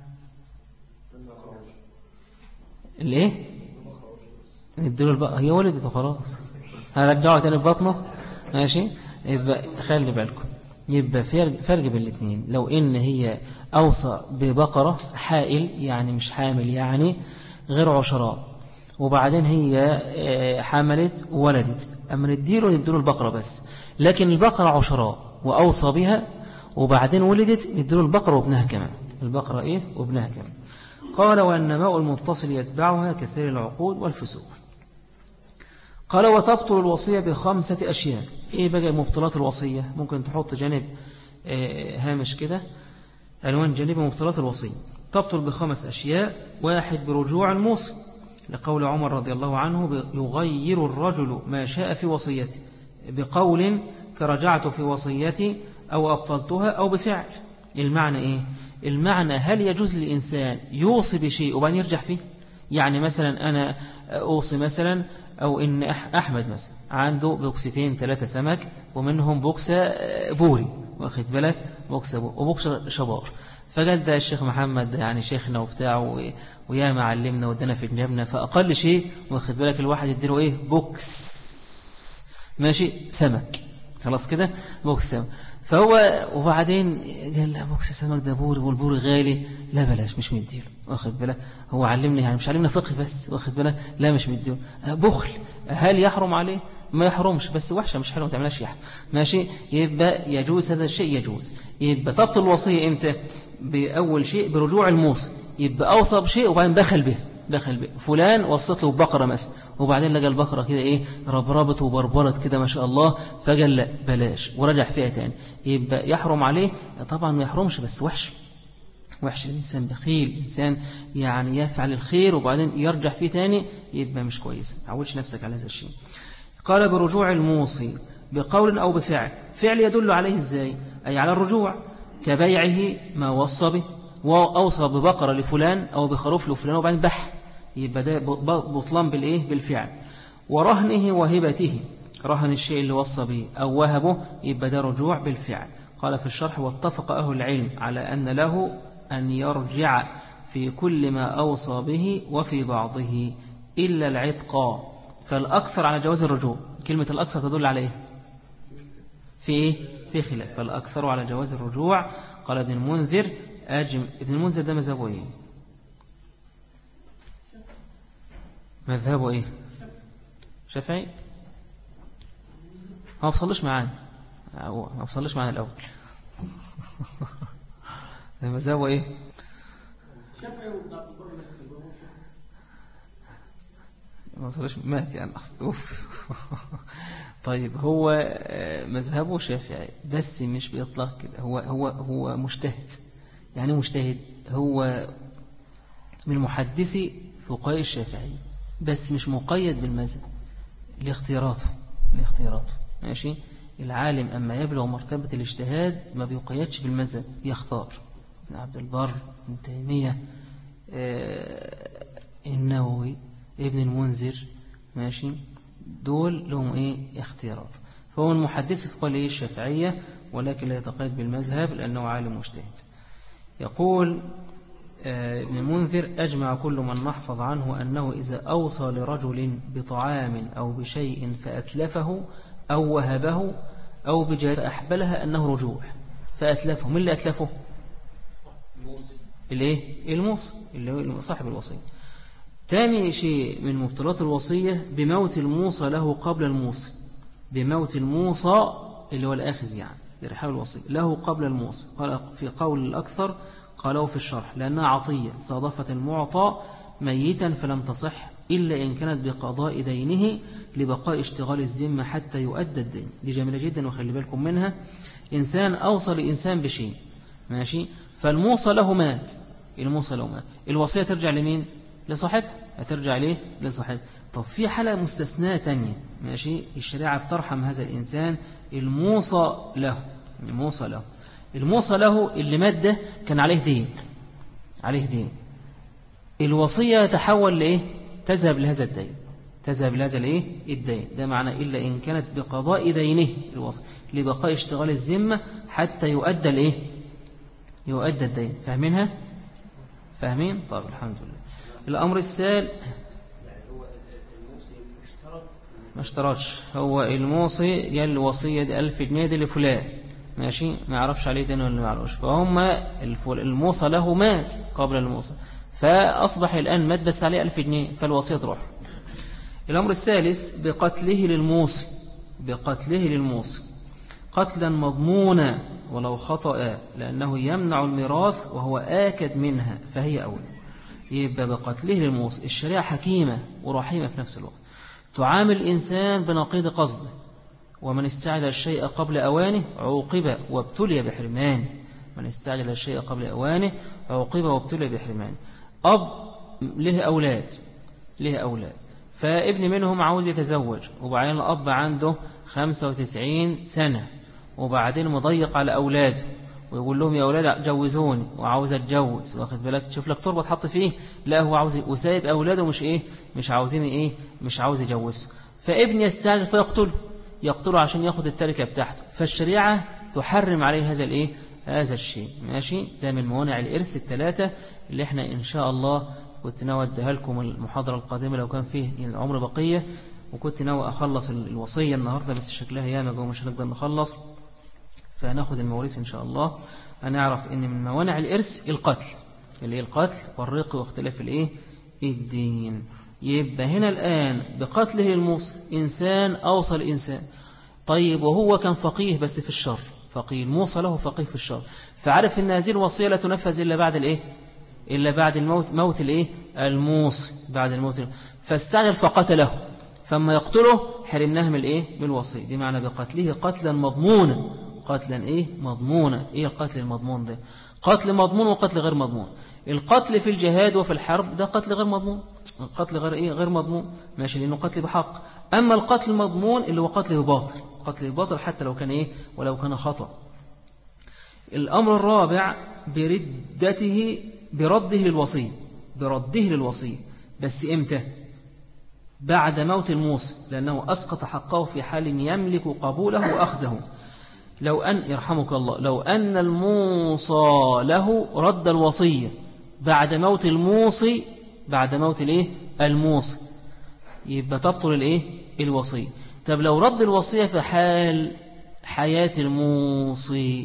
الإيه؟ نديله البقرة، هي ولدت وخلاص، هنرجعه تاني ببطنه، ماشي. يبقى خلي بالكم، يبقى فرق بين الاثنين. لو إن هي أوصى ببقرة حائل يعني مش حامل يعني غير عشراء، وبعدين هي حملت وولدت، أما نديله نديله البقرة بس. لكن البقرة عشراء وأوصى بها وبعدين ولدت، نديله البقرة وابنها كمان، البقرة إيه وابنها كمان. قال والنماء المتصل يتبعها كسائر العقود والفسوق. قال وتبطل الوصية بخمسة أشياء. إيه بقى مبطلات الوصية؟ ممكن تحط جانب هامش كده عنوان جانب مبطلات الوصية. تبطل بخمس أشياء. واحد برجوع الموصي، لقول عمر رضي الله عنه يغير الرجل ما شاء في وصيته بقول كرجعت في وصيتي أو أبطلتها أو بفعل. المعنى إيه؟ المعنى هل يجوز للإنسان يوصي بشيء وبعدين يرجع فيه؟ يعني مثلا أنا أوصي مثلا أو إن أحمد مثلا عنده بوكستين ثلاثة سمك ومنهم بوكسة بوري، واخد بالك، بوكسة بوري وبوكسة شبار، فقال ده الشيخ محمد يعني شيخنا وبتاعه ويا معلمنا ودنا في جنبنا، فأقل شيء واخد بالك الواحد يديله إيه بوكس، ماشي، سمك، خلاص كده بوكس سمك. فهو وبعدين قال لا بوكس سمك ده بوري والبوري غالي، لا بلاش مش مديله، واخد بالك، هو علمني يعني مش علمنا فقه بس، واخد بالك، لا مش مديله. بخل، هل يحرم عليه؟ ما يحرمش، بس وحشة مش حلوة ما تعملهاش يحرم، ماشي. يبقى يجوز هذا الشيء، يجوز. يبقى تبطل الوصية امتى؟ بأول شيء برجوع الموصي، يبقى أوصى بشيء وبعدين دخل به دخل به فلان وصيت له بقرة مثلا وبعدين لقى البقرة كده إيه ربربت وبربرت كده ما شاء الله، فقال لا بلاش ورجع فيها تاني، يبقى يحرم عليه؟ طبعا ما يحرمش، بس وحش وحش، الإنسان بخيل، إنسان يعني يفعل الخير وبعدين يرجع فيه تاني، يبقى مش كويس، تعودش نفسك على هذا الشيء. قال برجوع الموصي بقول أو بفعل. فعل يدل عليه إزاي؟ أي على الرجوع، كبيعه ما وصى به، وأوصى ببقرة لفلان أو بخروف لفلان وبعدين بح، يبقى ده بطلان بالإيه؟ بالفعل. ورهنه وهبته، رهن الشيء اللي وصى به أو وهبه، يبقى ده رجوع بالفعل. قال في الشرح واتفق أهل العلم على أن له أن يرجع في كل ما أوصى به وفي بعضه إلا العتق، فالأكثر على جواز الرجوع. كلمة الأكثر تدل على إيه؟ في إيه؟ في خلاف، فالأكثر على جواز الرجوع. قال ابن المنذر أجم ابن المنذر ده مذهبه إيه؟ مذهبه إيه؟ شافعي؟ ما بصلش معانا، ما بصلش معانا الأول. مذهبه إيه؟ ما بصلش، مات يعني أخصتوف. طيب هو مذهبه شافعي بس مش بيطلق كده، هو هو هو مجتهد. يعني مجتهد هو من محدثي فقهاء الشافعي بس مش مقيد بالمذهب، لاختياراته لاختياراته ماشي. العالم أما يبلغ مرتبة الاجتهاد ما بيقيدش بالمذهب، يختار. ابن عبد البر، ابن تيمية، النووي، ابن المنذر، ماشي، دول لهم إيه اختيارات. فهو المحدث في قول إيه الشافعية، ولكن لا يتقيد بالمذهب لأنه عالم مجتهد. يقول ابن المنذر أجمع كل من نحفظ عنه أنه إذا أوصى لرجل بطعام أو بشيء فأتلفه أو وهبه أو بجار أحبلها أنه رجوع. فأتلفه، من اللي أتلفه؟ الايه؟ الموصي، اللي هو صاحب الوصية. ثاني شيء من مبطلات الوصية بموت الموصى له قبل الموصي، بموت الموصى اللي هو الآخذ يعني برحاب الوصية له قبل الموصي. قال في قول الأكثر قالوا في الشرح لأنها عطية صادفت المعطى ميتا فلم تصح إلا إن كانت بقضاء دينه لبقاء اشتغال الذمة حتى يؤدى الدين. دي جميلة جدا وخلي بالكم منها. إنسان أوصى لإنسان بشيء ماشي، فالموصى له مات، الموصى له مات، الوصية ترجع لمين؟ لصاحبها، هترجع ليه؟ لصاحبها. طب في حالة مستثناء تانية ماشي، الشريعة بترحم هذا الإنسان، الموصى له، الموصى له الموصى له اللي مات ده كان عليه دين، عليه دين، الوصية تحول لإيه؟ تذهب لهذا الدين، تذهب لهذا الإيه؟ الدين. ده معنى إلا إن كانت بقضاء دينه الوصية لبقاء اشتغال الذمة حتى يؤدى الإيه؟ يؤدى الدين. فاهمينها؟ فاهمين؟ طيب الحمد لله. الأمر السال ما اشترطش، هو الموصي قال الوصية دي ألف جنيه دي لفلان ماشي، ما يعرفش عليه دين ولا ما يعرفش، فهم الموصى له مات قبل الموصى فأصبح الآن مات بس عليه ألف جنيه فالوصية تروح. الأمر الثالث بقتله للموصي، بقتله للموصي قتلا مضمونا ولو خطأ لأنه يمنع الميراث وهو آكد منها فهي أولى. يبقى بقتله للموصي الشريعة حكيمة ورحيمة في نفس الوقت، تعامل الإنسان بنقيض قصده، ومن استعجل الشيء قبل أوانه عوقب وابتلي بحرمانه، من استعجل الشيء قبل أوانه عوقب وابتلي بحرمانه. أب له أولاد، له أولاد فابن منهم عاوز يتزوج، وبعدين الأب عنده خمسة وتسعين سنة وبعدين مضيق على أولاده ويقول لهم يا أولاد جوزوني وعاوز أتجوز، واخد بالك تشوف لك تربة تحط فيه، لا هو عاوز وسايب أولاده مش إيه مش عاوزين إيه مش عاوز يجوز، فابن يستعجل فيقتله، يقتله عشان ياخد التركة بتاعته، فالشريعة تحرم عليه هذا الإيه هذا الشيء ماشي. ده من موانع الإرث الثلاثة اللي احنا إن شاء الله كنت ناوي أديها لكم المحاضرة القادمة لو كان فيه العمر بقية، وكنت ناوي أخلص الوصية النهاردة بس شكلها ياما جو مش هنقدر نخلص، فهناخد المواريث إن شاء الله. هنعرف إن من موانع الإرث القتل، اللي هي القتل والرق واختلاف الإيه الدين. يبقى هنا الآن بقتله الموصي إنسان أوصل إنسان، طيب وهو كان فقيه بس في الشر، فقيه الموصى له فقيه في الشر، فعرف إن هذه الوصية لا تنفذ إلا بعد الإيه إلا بعد الموت، موت الإيه الموصي، بعد الموت، فاستعجل فقتله، فما يقتله حرمناه من الإيه من الوصية. دي معنى بقتله قتلا مضمونا، قتلا إيه مضمونا. إيه القتل المضمون ده؟ قتل مضمون وقتل غير مضمون. القتل في الجهاد وفي الحرب ده قتل غير مضمون، القتل غير إيه غير مضمون ماشي، لأنه قتل بحق. أما القتل المضمون اللي هو قتل بباطل، قتل بباطل حتى لو كان إيه ولو كان خطأ. الأمر الرابع بردته برده للوصية، برده للوصية بس إمتى؟ بعد موت الموصي، لأنه أسقط حقه في حال يملك قبوله وأخذه. لو أن يرحمك الله لو أن الموصى له رد الوصية بعد موت الموصي، بعد موت الإيه الموصي، يبقى تبطل الإيه الوصية. طب لو رد الوصية في حال حياة الموصي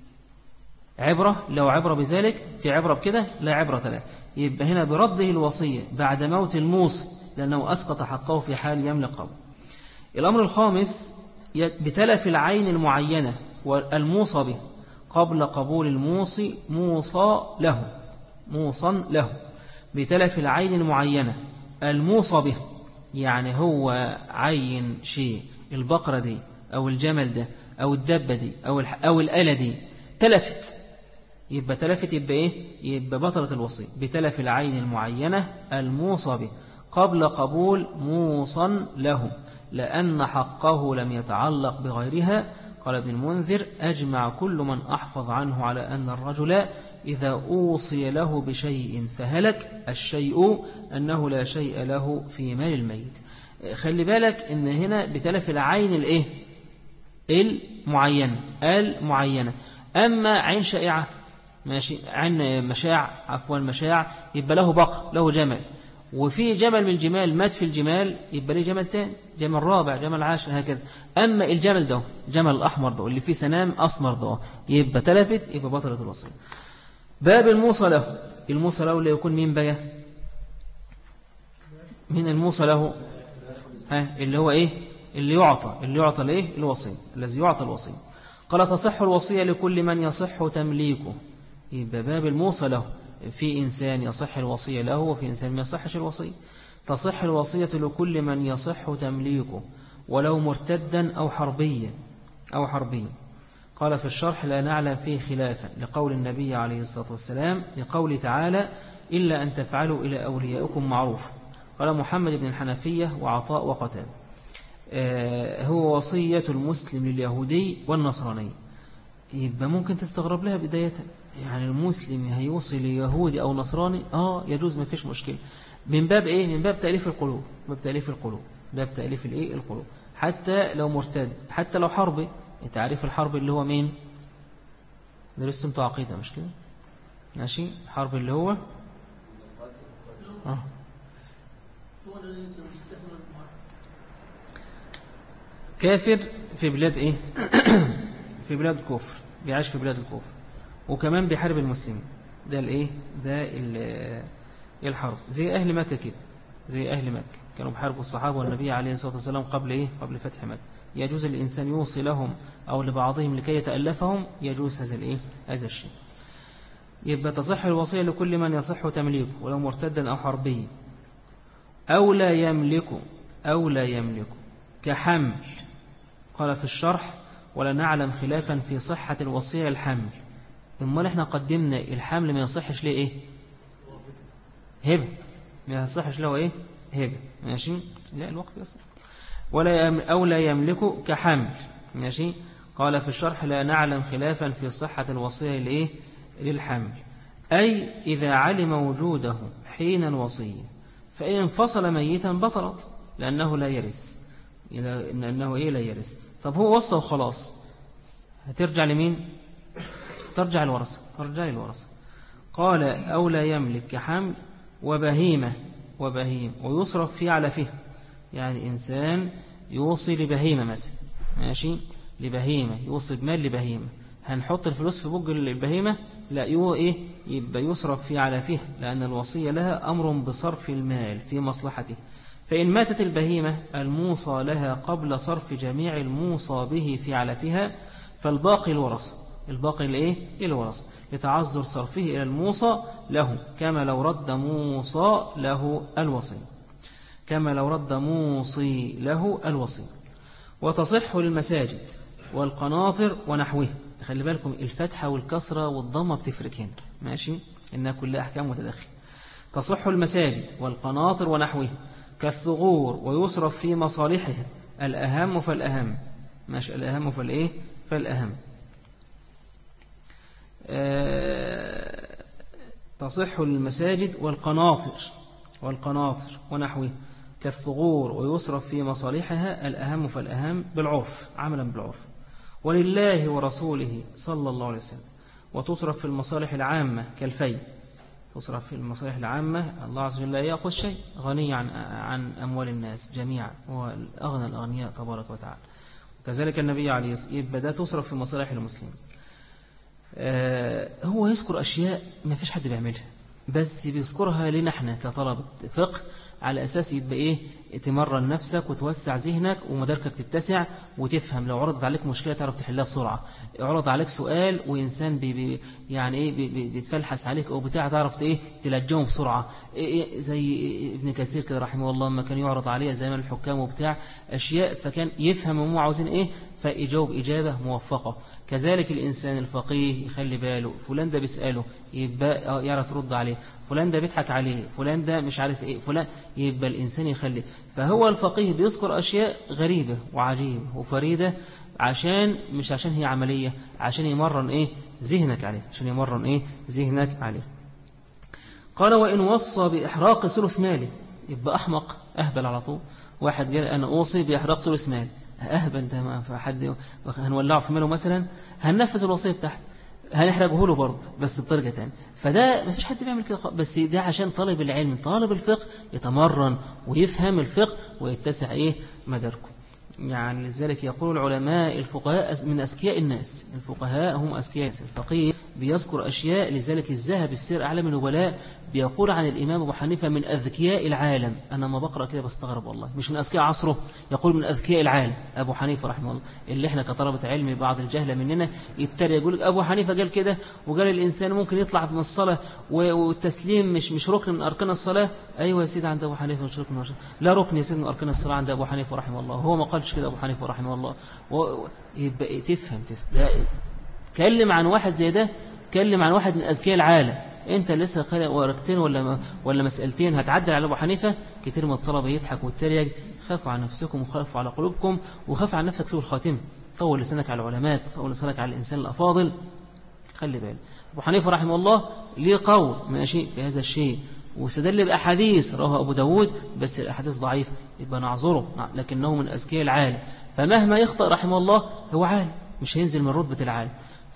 عبرة، لو عبرة بذلك في عبرة بكده لا عبرة له، يبقى هنا برده الوصية بعد موت الموصي لأنه أسقط حقه في حال يملك قبل. الأمر الخامس بتلف العين المعينة والموصى به قبل قبول الموصي موصى له، موصى له بتلف العين المعينة الموصى به، يعني هو عين شيء، البقرة دي أو الجمل ده أو الدبة دي أو, أو الآلة دي تلفت، يبقى تلفت يبقى إيه يبقى بطلت الوصية. بتلف العين المعينة الموصى به قبل قبول موصى له لأن حقه لم يتعلق بغيرها. قال ابن المنذر أجمع كل من أحفظ عنه على أن الرجل إذا أوصي له بشيء فهلك الشيء أنه لا شيء له في مال الميت. خلي بالك إن هنا بتلف العين الإيه المعينة المعينة. أما عين شائعة ماشي، عن مشاع عفوا مشاع يبقى له بقر له جمل، وفي جمل من الجمال مات في الجمال يبقى ليه جمل تاني، جمل رابع، جمل عاشر، هكذا. أما الجمل ده جمل الأحمر ده اللي فيه سنام أسمر ده يبقى تلفت، يبقى بطلت الوصية. باب الموصى له. الموصى له اللي يكون مين بقى؟ مين الموصى له؟ ها اللي هو إيه؟ اللي يعطى اللي يعطى لإيه؟ الوصية، الذي يعطى الوصية. قال تصح الوصية لكل من يصح تمليكه. يبقى باب الموصى له، في إنسان يصح الوصية له وفي إنسان ما يصحش الوصية. تصح الوصية لكل من يصح تمليكه ولو مرتدا أو حربيا أو حربيا. قال في الشرح لا نعلم فيه خلافا لقول النبي عليه الصلاة والسلام، لقول تعالى إلا أن تفعلوا إلى أوليائكم معروف. قال محمد بن الحنفية وعطاء وقتال آه هو وصية المسلم لليهودي والنصراني. يبقى ممكن تستغرب لها بداية، يعني المسلم هيوصي ليهودي أو نصراني آه يجوز، ما فيش مشكلة. من باب إيه؟ من باب تأليف القلوب، باب تأليف القلوب، باب تأليف الإيه؟ القلوب، حتى لو مرتد، حتى لو حربي. تعريف الحرب اللي هو مين؟ درستم انتوا عقيدة مش كده؟ ماشي، حرب اللي هو آه. كافر في بلاد إيه؟ في بلاد الكفر، بيعيش في بلاد الكفر وكمان بيحارب المسلمين. ده الإيه؟ ده الحرب زي أهل مكة كده، زي أهل مكة كانوا بيحاربوا الصحابة والنبي عليه الصلاة والسلام قبل إيه؟ قبل فتح مكة. يجوز الإنسان يوصي لهم أو لبعضهم لكي يتألفهم، يجوز هذا الإيه؟ هذا الشيء. يبقى تصح الوصية لكل من يصح تمليكه ولو مرتدا أو حربي أو لا يملك أو لا يملك كحمل. قال في الشرح ولا نعلم خلافا في صحة الوصية الحمل. ثم احنا قدمنا الحمل ما يصحش ليه إيه؟ هبة. ما يصحش له إيه؟ هبة. ماشي؟ لا الوقف يصح. ولا يم أو لا يملك كحمل. ماشي؟ قال في الشرح لا نعلم خلافا في صحة الوصية لإيه؟ للحمل، أي إذا علم وجوده حين الوصية، فإن انفصل ميتا بطلت لأنه لا يرث، لأنه إيه؟ لا يرث. طب هو وصى وخلاص، هترجع لمين؟ ترجع الورثة، ترجع للورثة. قال أو لا يملك كحمل وبهيمة، وبهيم ويصرف فيه على فيه. يعني إنسان يوصي لبهيمة مثلا، ماشي، لبهيمة يوصي بمال لبهيمة، هنحط الفلوس في بوج البهيمة؟ لا، يو إيه؟ يبقى يصرف فيه على فيه، لأن الوصية لها أمر بصرف المال في مصلحته. فإن ماتت البهيمة الموصى لها قبل صرف جميع الموصى به في علفها فالباقي الورثة، الباقي لإيه؟ الورثة، لتعذر صرفه إلى الموصى له، كما لو رد موصى له الوصي، كما لو رد موصي له الوصي. وتصح المساجد والقناطر ونحوه. خلي بالكم الفتحة والكسرة والضمة بتفرق هنا، ماشي، إنها كلها أحكام متداخلة. تصح المساجد والقناطر ونحوه كالثغور ويصرف في مصالحها الأهم فالأهم، ماشي، الأهم فالإيه؟ فالأهم. أه تصح المساجد والقناطر والقناطر ونحوه كالثغور ويصرف في مصالحها الأهم فالأهم بالعرف، عملا بالعرف. ولله ورسوله صلى الله عليه وسلم. وتصرف في المصالح العامة كالفي، تصرف في المصالح العامة. الله عز وجل لا يأخذ شيء، غني عن عن أموال الناس جميعا، هو أغنى الأغنياء تبارك وتعالى. وكذلك النبي عليه الصلاة والسلام يبقى ده تصرف في مصالح المسلمين. آه هو يذكر أشياء ما فيش حد بيعملها، بس بيذكرها لنا احنا كطلبة فقه على أساس يبقى إيه؟ تمرن نفسك وتوسع ذهنك ومداركك تتسع وتفهم. لو عرضت عليك مشكلة تعرف تحلها بسرعة، عرض عليك سؤال وإنسان بي بي يعني إيه بي بي بيتفلحس عليك أو بتاع تعرف إيه؟ تلجمه بسرعة. إيه زي ابن كثير كده رحمه الله ما كان يعرض عليه زمان الحكام وبتاع أشياء فكان يفهم هم عاوزين إيه فيجاوب إجابة موفقة. كذلك الإنسان الفقيه يخلي باله، فلان ده بيسأله يبقى يعرف يرد عليه، فلان ده بيضحك عليه، فلان ده مش عارف إيه، فلان يبقى الإنسان يخلي. فهو الفقيه بيذكر أشياء غريبة وعجيبة وفريدة عشان مش عشان هي عملية، عشان يمرن إيه ذهنك عليه، عشان يمرن إيه ذهنك عليه. قال وإن وصى بإحراق ثلث ماله، يبقى أحمق أهبل على طول. واحد قال أنا أوصي بإحراق ثلث مال، أهبل ده، ما حد هنولعه في ماله مثلا، هننفذ الوصية بتاعته. هنحرجه له برضه بس بطريقة تانية. فده ما فيش حد بيعمل كده، بس ده عشان طالب العلم طالب الفقه يتمرن ويفهم الفقه ويتسع إيه مداركه. يعني لذلك يقول العلماء الفقهاء من أذكياء الناس، الفقهاء هم أذكياء الناس. الفقيه بيذكر أشياء، لذلك الذهبي في سير أعلام النبلاء بيقول عن الإمام أبو حنيفة من أذكياء العالم. أنا ما بقرأ كده بستغرب والله، مش من أذكياء عصره، يقول من أذكياء العالم أبو حنيفة رحمه الله. اللي احنا كطلبة علم بعض الجهلة مننا يتريق يقول أبو حنيفة قال كده، وقال الإنسان ممكن يطلع من الصلاة والتسليم مش مش ركن من أركان الصلاة. أيوة يا سيدي عند أبو حنيفة مش ركن من أركان، لا ركن يا سيدي من أركان الصلاة عند أبو حنيفة رحمه الله. هو ما قالش كده أبو حنيفة رحمه الله. ويبقى تفهم تفهم تكلم عن واحد زي ده، تكلم عن واحد من أذكياء العالم. انت لسه خلق ورقتين ولا ولا مسألتين هتعدل على ابو حنيفة. كتير من الطلبه يضحك ويتريق. خافوا على نفسكم وخافوا على قلوبكم، وخاف على نفسك سوء الخاتمه. طول لسانك على العلماء، طول لسانك على الانسان الافاضل. خلي بالك ابو حنيفة رحمه الله ليه قول ماشي في هذا الشيء، واستدل باحاديث رواه ابو داود، بس الاحاديث ضعيفه يبقى نعذره، لكنه من اذكياء العالم. فمهما يخطئ رحمه الله هو عالم، مش هينزل من رتبه العالم.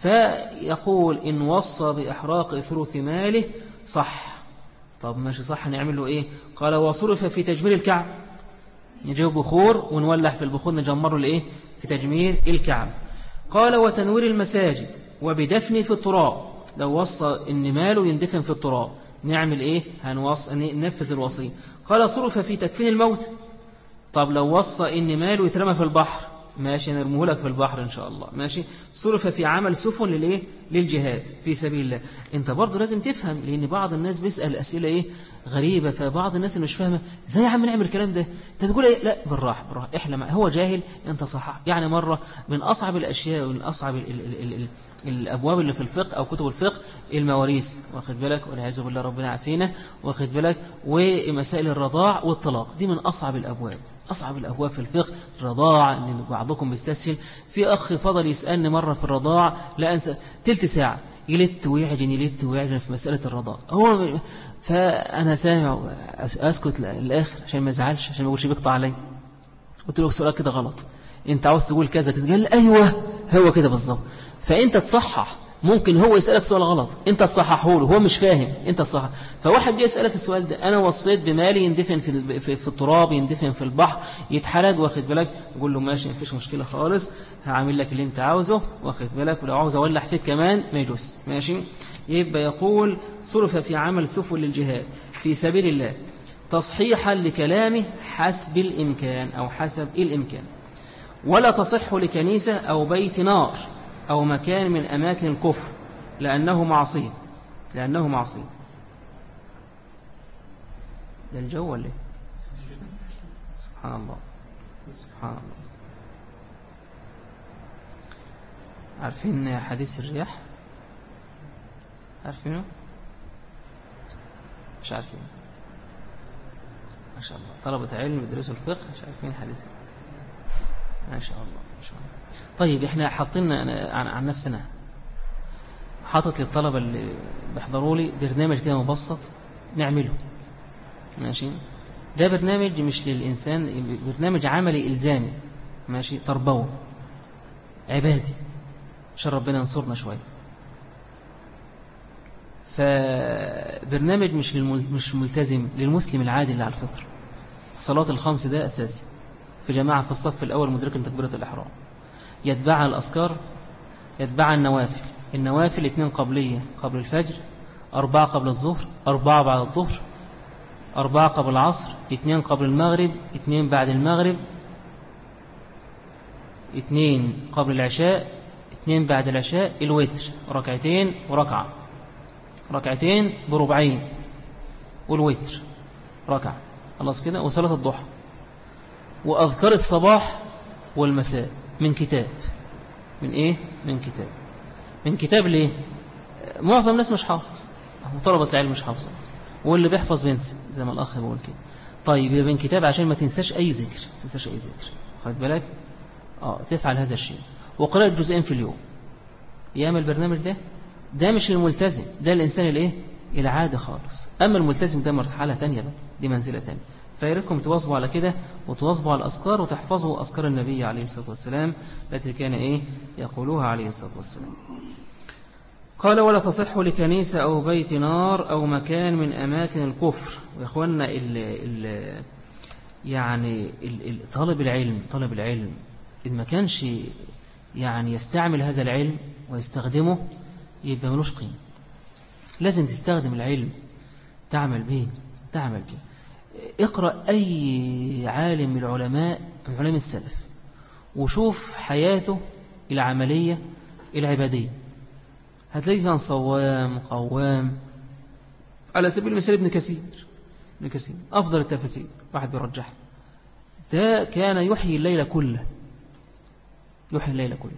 فيقول إن وصى بإحراق ثلث ماله صح. طب ماشي صح، نعمل له إيه؟ قال وصرف في تجمير الكعب، نجيب بخور ونولح في البخور نجمره لإيه؟ في تجمير الكعب. قال وتنوير المساجد وبدفن في التراب. لو وصى إن ماله يندفن في التراب نعمل إيه؟ هنوص... ننفذ الوصية. قال صرف في تكفين الموت. طب لو وصى إن ماله يترمى في البحر ماشي، نرميه لك في البحر إن شاء الله ماشي. صرف في عمل سفن للإيه؟ للجهاد في سبيل الله. أنت برضو لازم تفهم، لأن بعض الناس بيسأل أسئلة إيه غريبة، فبعض الناس اللي مش فاهمة إزاي يا عم نعمل الكلام ده، أنت تقول إيه؟ لا بالراحة بالراحة، إحنا هو جاهل أنت صحح. يعني مرة من أصعب الأشياء ومن أصعب ال ال ال ال الأبواب اللي في الفقه أو كتب الفقه المواريث، واخد بالك، والعياذ بالله ربنا عافينا، واخد بالك، ومسائل الرضاع والطلاق. دي من أصعب الأبواب، أصعب الأبواب في الفقه. الرضاع اللي بعضكم بيستسهل. في أخ فضل يسألني مرة في الرضاع لا أنسى تلت ساعة يلت ويعجن يلت ويعجن في مسألة الرضاع. هو فأنا سامع أسكت للآخر عشان ما يزعلش، عشان ما يقولش بيقطع علي. قلت له السؤال كده غلط، أنت عاوز تقول كذا كذا. قال أيوة هو كده بالظبط. فأنت تصحح، ممكن هو يسألك سؤال غلط أنت تصححه له، هو مش فاهم أنت تصحح. فواحد بيسألك السؤال ده، أنا وصيت بمالي يندفن في, في, في التراب، يندفن في البحر، يتحرج، واخد بالك، قول له ماشي مفيش مشكلة خالص، هعمل لك اللي أنت عاوزه، واخد بالك، ولو عاوز أولح فيك كمان ما يجوز ماشي. يبقى يقول صرف في عمل سفن للجهاد في سبيل الله تصحيحا لكلامه حسب الإمكان أو حسب الإمكان. ولا تصح لكنيسة أو بيت نار أو مكان من أماكن الكفر لأنه معصية، لأنه معصية. ده الجو ولا إيه؟ سبحان الله سبحان الله. عارفين حديث الرياح؟ عارفينه؟ مش عارفين؟ ما شاء الله طلبة علم يدرسوا الفقه مش عارفين حديث، ما شاء الله ما شاء الله. طيب احنا حاطين عن, عن نفسنا، حاطط للطلبة اللي بيحضروا لي برنامج كده مبسط نعمله ماشي. ده برنامج مش للإنسان، برنامج عملي إلزامي ماشي، تربوي عبادي عشان ربنا ينصرنا شوية. فبرنامج مش مش ملتزم للمسلم العادي اللي على الفطر. الصلاة الخمس ده أساسي في جماعة في الصف الأول مدرك تكبيرة الإحرام، يتبع الأذكار، يتبع النوافل. النوافل اثنين قبلية قبل الفجر، أربعة قبل الظهر، أربعة بعد الظهر، أربعة قبل العصر، اثنين قبل المغرب، اثنين بعد المغرب، اثنين قبل العشاء، اثنين بعد العشاء. الوتر ركعتين وركعة، ركعتين بربعين، والوتر ركعة، خلاص كده. وصلاة الضحى وأذكار الصباح والمساء من كتاب. من إيه؟ من كتاب. من كتاب ليه؟ معظم الناس مش حافظ، طلبة العلم مش حافظ، واللي بيحفظ بينسى زي ما الأخ بيقول كده. طيب من كتاب عشان ما تنساش أي ذكر، ما تنساش أي ذكر، خد بالك. آه تفعل هذا الشيء. وقراءة جزئين في اليوم. يعمل البرنامج ده، ده مش الملتزم، ده الإنسان الإيه؟ العادة خالص. أما الملتزم ده مرحلة تانية بقى، دي منزلة تانية. فياريتكم تواظبوا على كده، وتواظبوا على الأذكار، وتحفظوا أذكار النبي عليه الصلاة والسلام التي كان إيه؟ يقولوها عليه الصلاة والسلام. قال ولا تصح لكنيسة أو بيت نار أو مكان من أماكن الكفر. وإخواننا ال ال يعني ال طالب العلم طالب العلم إن ما كانش يعني يستعمل هذا العلم ويستخدمه يبقى ملوش قيمة. لازم تستخدم العلم، تعمل به تعمل به اقرأ أي عالم من العلماء من علماء السلف وشوف حياته العملية العبادية، هتلاقيه كان صوام قوام. على سبيل المثال ابن كثير ابن كثير أفضل التفاسير واحد بيرجح، ده كان يحيي الليل كله يحيي الليل كله.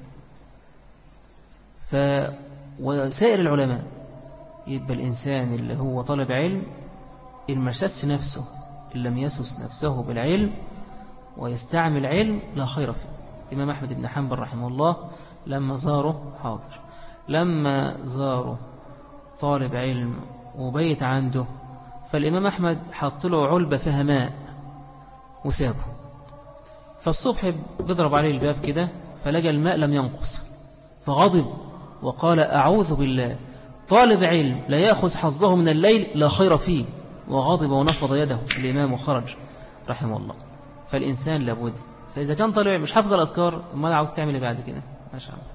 ف وسائر العلماء يبقى الإنسان اللي هو طالب علم إن مسس نفسه إن لم يسس نفسه بالعلم ويستعمل علم لا خير فيه. الإمام أحمد بن حنبل رحمه الله لما زاره حاضر لما زاره طالب علم وبيت عنده، فالإمام أحمد حط له علبة فيها ماء وسابه، فالصبح بيضرب عليه الباب كده فلقى الماء لم ينقص فغضب وقال أعوذ بالله، طالب علم لا يأخذ حظه من الليل لا خير فيه، وغضب ونفض يده الإمام وخرج رحمه الله. فالإنسان لابد، فإذا كان طالب مش حافظ الأذكار ما عاوز تعمل بعد كده ما شاء الله.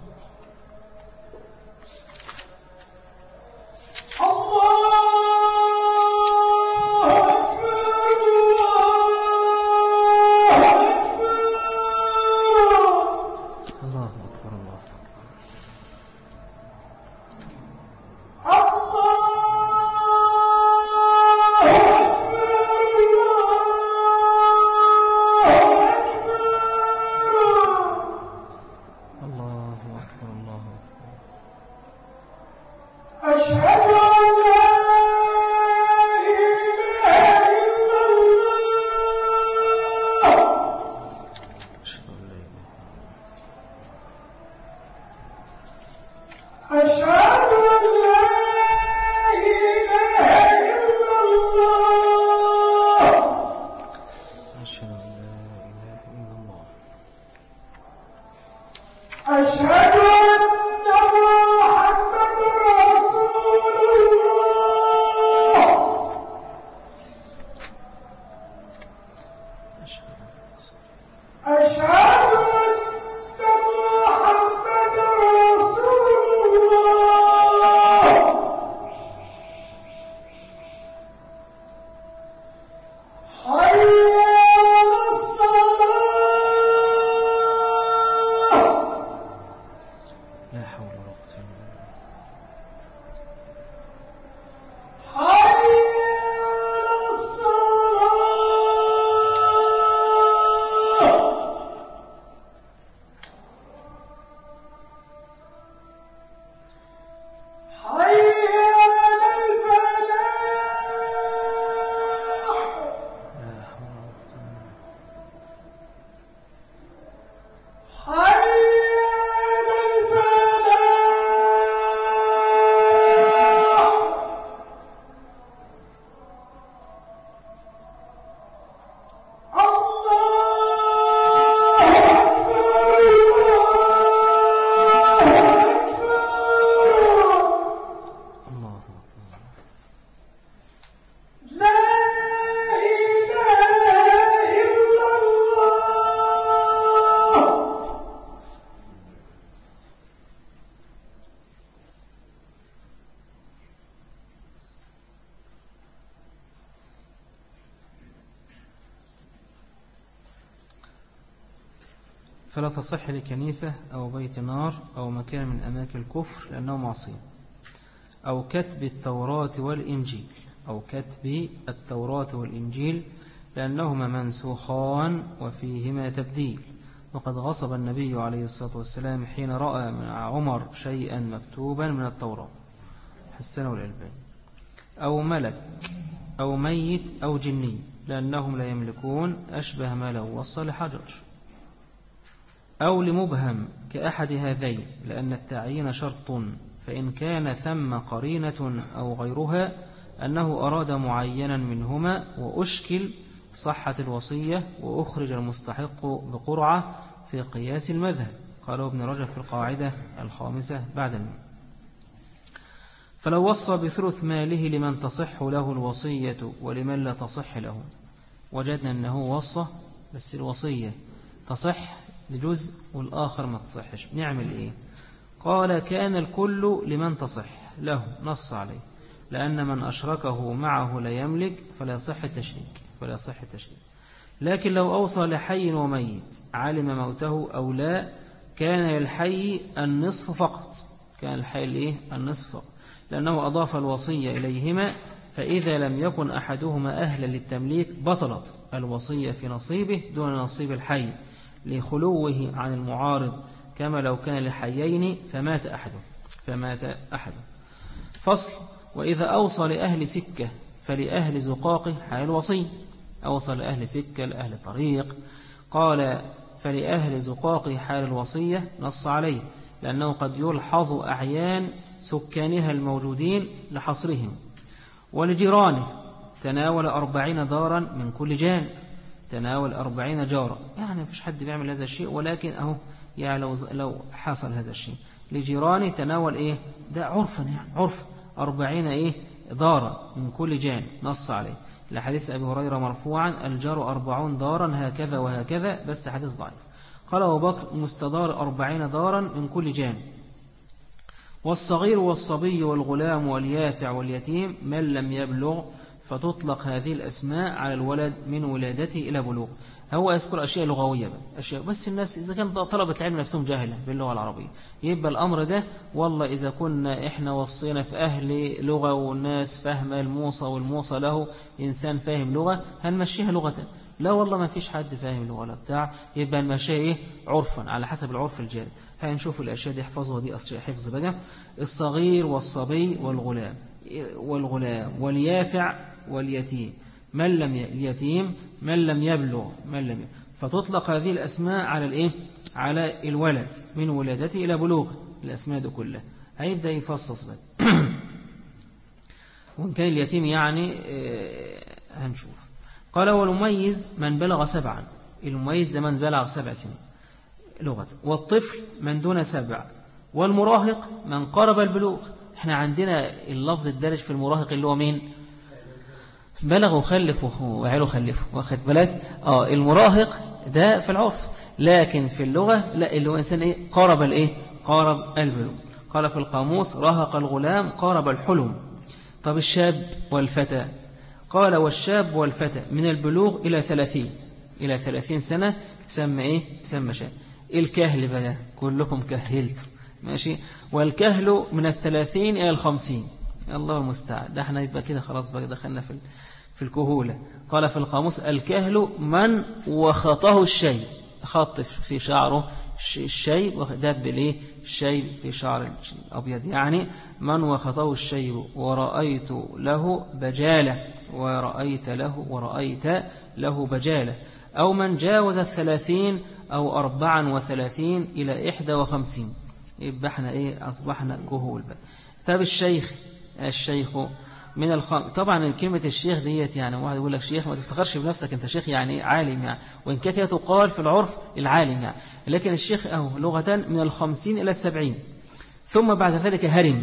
فلا تصح لكنيسة أو بيت نار أو مكان من أماكن الكفر لأنه معصية، أو كتب التوراة والإنجيل أو كتب التوراة والإنجيل لأنهما منسوخان وفيهما تبديل. وقد غصب النبي عليه الصلاة والسلام حين رأى من عمر شيئا مكتوبا من التوراة حسنه الألباني. أو ملك أو ميت أو جني لأنهم لا يملكون أشبه ما لو وصل حجر. أو لمبهم كأحد هذين لأن التعيين شرط، فإن كان ثم قرينة أو غيرها أنه أراد معينا منهما وأشكل صحة الوصية وأخرج المستحق بقرعة في قياس المذهب. قاله ابن رجب في القاعدة الخامسة بعد المئة. فلو وصى بثلث ماله لمن تصح له الوصية ولمن لا تصح له، وجدنا أنه وصى بس الوصية تصح لجزء والآخر ما تصحش، نعمل إيه؟ قال كان الكل لمن تصح له، نص عليه، لأن من أشركه معه لا يملك فلا يصح التشريك فلا يصح التشريك. لكن لو أوصى لحي وميت علم موته أو لا كان للحي النصف فقط، كان الحي الإيه؟ النصف فقط، لأنه أضاف الوصية إليهما، فإذا لم يكن أحدهما أهلا للتمليك بطلت الوصية في نصيبه دون نصيب الحي لخلوه عن المعارض، كما لو كان لحيين فمات أحده فمات أحده. فصل: وإذا أوصى لأهل سكة فلأهل زقاق حال الوصي. أوصى لأهل سكة لأهل طريق، قال فلأهل زقاق حال الوصية، نص عليه، لأنه قد يلحظ أعيان سكانها الموجودين لحصرهم. ولجيرانه تناول أربعين دارا من كل جانب، تناول أربعين جارا، يعني مفيش حد بيعمل هذا الشيء، ولكن أهو يعني لو, لو حصل هذا الشيء لجيرانه تناول إيه ده عرفا، يعني عرف أربعين إيه دارا من كل جانب، نص عليه، لحديث أبي هريرة مرفوعا الجار أربعون دارا هكذا وهكذا، بس حديث ضعيف. قال أبو بكر مستدار أربعين دارا من كل جانب. والصغير والصبي والغلام واليافع واليتيم من لم يبلغ، فتطلق هذه الأسماء على الولد من ولادته إلى بلوغ. هو يذكر أشياء لغوية بقى. أشياء بس الناس إذا كان طلبة العلم نفسهم جاهلة باللغة العربية، يبقى الأمر ده والله إذا كنا إحنا وصينا في أهل لغة والناس فاهمة الموصى والموصى له إنسان فاهم لغة هنمشيها لغة. لا والله ما فيش حد فاهم لغة لا بتاع، يبقى المشيها إيه عرفا على حسب العرف الجاري. هنشوف الأشياء دي احفظوها، دي أشياء حفظ بقى. الصغير والصبي والغلام والغلام واليافع واليتيم من لم اليتيم من لم يبلغ من لم يبلغ. فتطلق هذه الأسماء على الإيه؟ على الولد من ولادته إلى بلوغ. الأسماء دي كلها هيبدأ يفصص بقى. وإن كان اليتيم يعني هنشوف. قال والمميز من بلغ سبعا، المميز ده من بلغ سبع سنين لغة، والطفل من دون سبع، والمراهق من قرب البلوغ. احنا عندنا اللفظ الدارج في المراهق اللي هو مين؟ بلغ وخلف وعيله خلفه، واخد بالك؟ اه المراهق ده في العرف، لكن في اللغة لا، اللي هو إنسان إيه؟ قارب الإيه؟ قارب البلوغ. قال في القاموس رهق الغلام قارب الحلم. طب الشاب والفتى؟ قال والشاب والفتى من البلوغ إلى ثلاثين إلى ثلاثين سنة يسمى إيه؟ يسمى شاب. الكهل بقى كلكم كهلتم ماشي. والكهل من الثلاثين إلى الخمسين، الله المستعان. ده احنا يبقى كده خلاص بقى دخلنا في في الكهولة. قال في القاموس الكهل من وخطه الشيء، خط في شعره الشيء، ودب بالايه الشيء في شعر الأبيض، يعني من وخطه الشيء ورأيت له بجالة ورأيت له ورأيت له بجالة، أو من جاوز الثلاثين أو أربعا وثلاثين إلى إحدى وخمسين. يبقى احنا إيه أصبحنا كهول بقى. طب الشيخ الشيخ من الخم طبعا كلمة الشيخ ديت يعني واحد يقول لك شيخ ما تفتخرش بنفسك انت شيخ يعني عالم يعني، وإن كانت هي تقال في العرف العالم يعني، لكن الشيخ أهو لغة من الخمسين إلى السبعين. ثم بعد ذلك هرم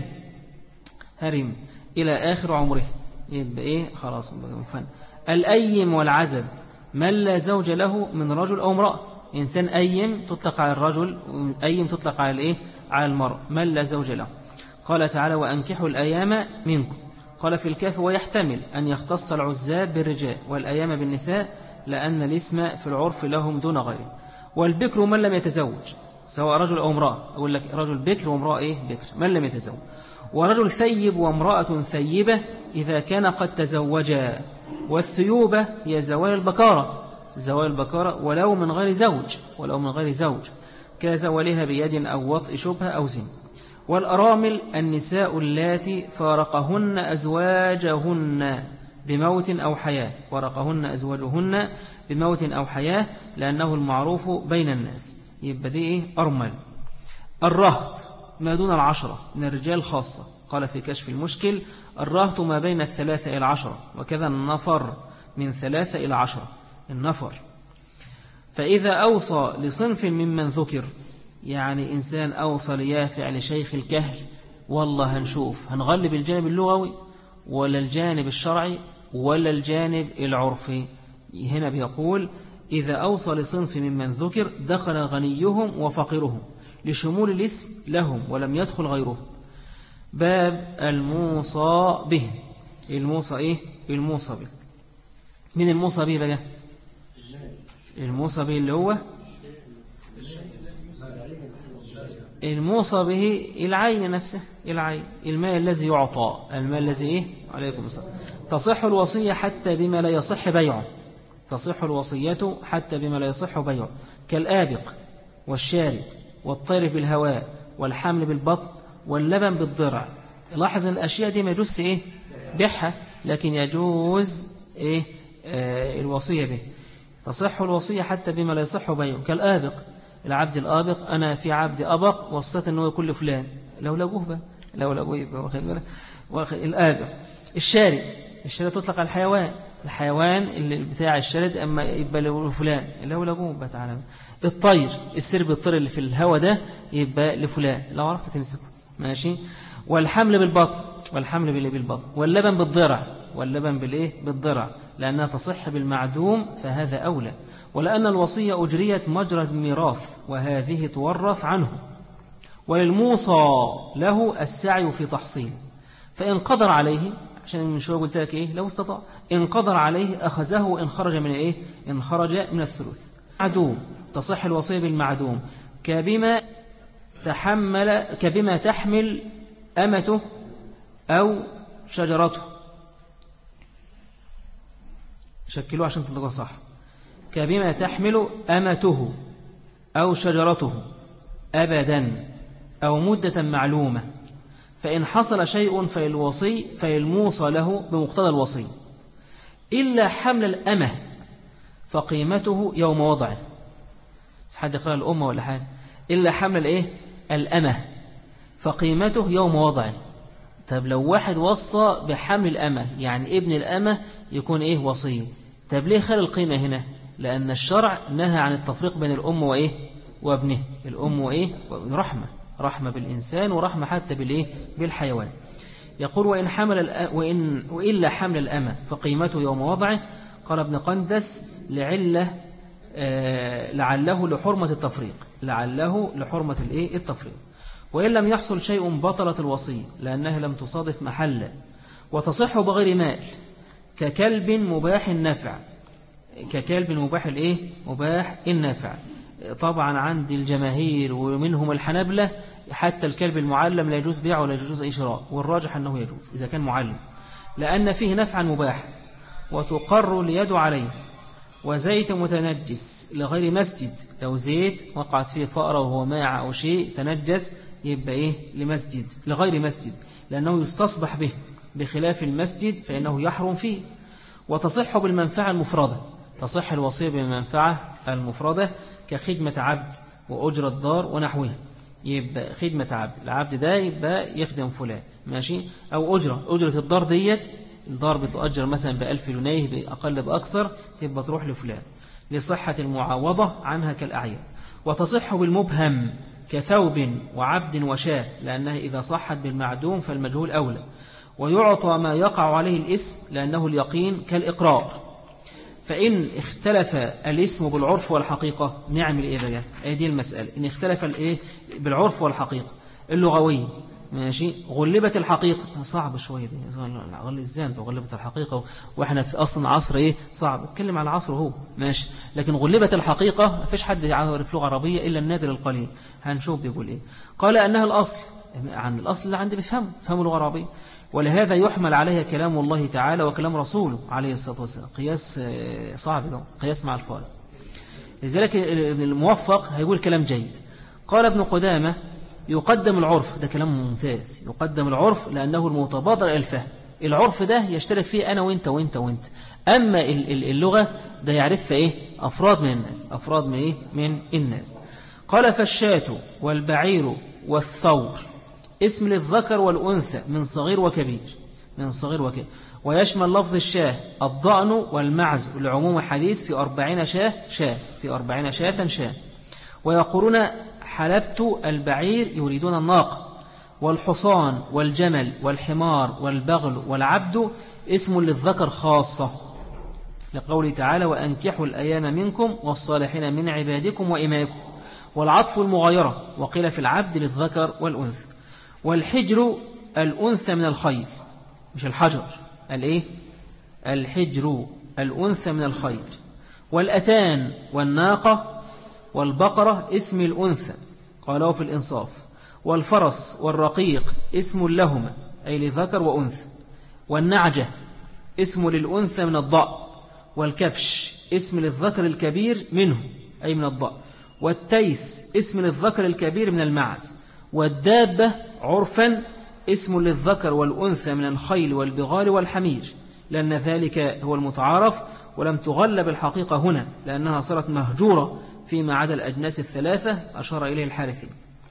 هرم إلى آخر عمره، يبقى إيه خلاص فن. الأيم والعزب من لا زوج له من رجل أو امرأة، إنسان أيم تطلق على الرجل، أيم تطلق على الإيه على المرأة، من لا زوج له. قال تعالى وأنكحوا الأيام منكم. قال في الكهف ويحتمل أن يختص العزاب بالرجال والأيام بالنساء، لأن الاسم في العرف لهم دون غيره. والبكر من لم يتزوج سواء رجل أو امرأة، أقول لك رجل بكر وامرأة إيه بكر من لم يتزوج. ورجل ثيب وامرأة ثيبة إذا كان قد تزوجا. والثيوبة هي زوال البكارة، زوال البكارة ولو من غير زوج ولو من غير زوج كزوالها بيد أو وطء شبهة أو زن. والأرامل النساء اللاتي فارقهن أزواجهن بموت أو حياة، فارقهن أزواجهن بموت أو حياة لأنه المعروف بين الناس، يبقى دي إيه أرمل. الرهط ما دون العشرة من الرجال خاصة، قال في كشف المشكل الرهط ما بين الثلاثة إلى العشرة، وكذا النفر من ثلاثة إلى عشرة النفر. فإذا أوصى لصنف ممن ذكر، يعني إنسان أوصى ليافع لشيخ الكهل والله هنشوف هنغلب الجانب اللغوي ولا الجانب الشرعي ولا الجانب العرفي. هنا بيقول إذا أوصى لصنف ممن ذكر دخل غنيهم وفقيرهم لشمول الاسم لهم ولم يدخل غيره. باب الموصى به. الموصى إيه؟ الموصى به. من الموصى به بقى؟ الموصى به اللي هو الموصى به العين نفسه، العين المال الذي يعطى، المال الذي إيه؟ عليكم السلام. تصح الوصية حتى بما لا يصح بيعه. تصح الوصية حتى بما لا يصح بيعه كالآبق والشارد والطير بالهواء والحمل بالبطن واللبن بالضرع. لاحظ الأشياء دي ما يجوز إيه؟ بيعها، لكن يجوز إيه؟ آه الوصية به. تصح الوصية حتى بما لا يصح بيعه كالآبق، العبد الآبق، أنا في عبد أبق وصيت أنه يكون لفلان، لو لقوه بقى لو لقوه يبقى واخد بالك. الآبق. الشارد، الشارد تطلق على الحيوان، الحيوان اللي بتاع الشارد أما يبقى لفلان لو لقوه بقى تعالى. الطير، السرب الطير اللي في الهواء ده يبقى لفلان لو عرفت تمسكه ماشي. والحمل بالبطن، والحمل باللي بالبطن واللبن بالضرع، واللبن بالإيه؟ بالضرع، لأنها تصح بالمعدوم فهذا أولى. ولأن الوصية أجريت مجرى الميراث وهذه تورث عنه. وللموصى له السعي في تحصيل، فإن قدر عليه، عشان من شوية قلت لك إيه؟ لو استطاع، إن قدر عليه أخذه وإن خرج من إيه؟ إن خرج من الثلث. معدوم، تصح الوصية بالمعدوم كبما تحمل كبما تحمل أمته أو شجرته. شكلوه عشان تلقوا صح. كبما تحمل أمته أو شجرته أبدا أو مدة معلومة، فإن حصل شيء فالوصي فالموصى له بمقتضى الوصي، إلا حمل الأمة فقيمته يوم وضعه. حد يقرأ الأمة ولا حاجة؟ إلا حمل الإيه؟ الأمة فقيمته يوم وضعه. طب لو واحد وصى بحمل الأمة، يعني ابن الأمة يكون إيه؟ وصي. طب ليه خلى القيمة هنا؟ لأن الشرع نهى عن التفريق بين الأم وإيه؟ وابنه. الأم وإيه؟ رحمة، رحمة بالإنسان ورحمة حتى بالإيه؟ بالحيوان. يقول وإن حمل وإن وإلا حمل الأمة فقيمته يوم وضعه. قال ابن قندس لعله آه لعله لحرمة التفريق، لعله لحرمة الإيه؟ التفريق. وإن لم يحصل شيء بطلت الوصية لأنها لم تصادف محلا. وتصح بغير مال ككلب مباح النفع، ككلب مباح الإيه؟ مباح النفع. طبعا عند الجماهير ومنهم الحنبلة حتى الكلب المعلم لا يجوز بيعه ولا يجوز أي شراء، والراجح أنه يجوز إذا كان معلم، لأن فيه نفعا مباح وتقر اليد عليه. وزيت متنجس لغير مسجد، لو زيت وقعت فيه فأرة وهو ماع أو شيء تنجس يبقى إيه؟ لمسجد، لغير مسجد، لأنه يستصبح به، بخلاف المسجد فإنه يحرم فيه. وتصح بالمنفعة المفردة، تصح الوصية بالمنفعة المفردة كخدمة عبد وأجرة دار ونحوها. يبقى خدمة عبد، العبد ده يبقى يخدم فلان ماشي، أو أجرة، أجرة الدار ديت، الدار بتؤجر مثلا بألف جنيه بأقل بأكثر، تبقى تروح لفلان لصحة المعاوضة عنها كالأعيان. وتصح بالمبهم كثوب وعبد وشاه، لأنها إذا صحت بالمعدوم فالمجهول أولى. ويعطى ما يقع عليه الاسم لأنه اليقين كالإقرار. فإن اختلف الاسم بالعرف والحقيقة نعمل إيه بقى؟ أي دي المسألة. إن اختلف الإيه بالعرف والحقيقة اللغوية ماشي، غلبت الحقيقة. صعب شوية دي، غل إزاي أنت غلبت الحقيقة وإحنا في أصلا عصر إيه صعب، اتكلم على عصر هو ماشي. لكن غلبت الحقيقة ما فيش حد يعرف لغة عربية إلا النادر القليل. هنشوف بيقول إيه. قال أنها الأصل، عن الأصل اللي عندي بفهم فهموا لغة عربية، ولهذا يحمل عليها كلام الله تعالى وكلام رسوله عليه الصلاة والسلام. قياس صعب ده، قياس مع الفارق. لذلك الموفق هيقول كلام جيد. قال ابن قدامة يقدم العرف، ده كلام ممتاز، يقدم العرف لأنه المتبادر إلى الفهم. العرف ده يشترك فيه أنا وإنت وإنت وإنت، أما اللغة ده يعرفها إيه؟ أفراد من الناس، أفراد من إيه؟ من الناس. قال فالشاة والبعير والثور اسم للذكر والأنثى من صغير وكبير، من صغير وكبير. ويشمل لفظ الشاه الضأن والمعز لعموم حديث في أربعين شاه شاه في أربعين شاة شاه. ويقولون حلبت البعير يريدون الناقة، والحصان والجمل والحمار والبغل والعبد اسم للذكر خاصة، لقوله تعالى وأنكحوا الأيام منكم والصالحين من عبادكم وإمائكم، والعطف المغايرة، وقيل في العبد للذكر والأنثى. والحجر الأنثى من الخيل، مش الحجر، الإيه؟ الحجر الأنثى من الخيل. والأتان والناقة والبقرة اسم الأنثى، قالوا في الإنصاف. والفرس والرقيق اسم لهما، أي لذكر وأنثى. والنعجة اسم للأنثى من الضأن. والكبش اسم للذكر الكبير منه، أي من الضأن. والتيس اسم للذكر الكبير من المعز. والدابة عرفا اسم للذكر والأنثى من الخيل والبغال والحمير، لأن ذلك هو المتعارف، ولم تغلب الحقيقة هنا لأنها صارت مهجورة فيما عدا الأجناس الثلاثة أشار إليه الحارثي.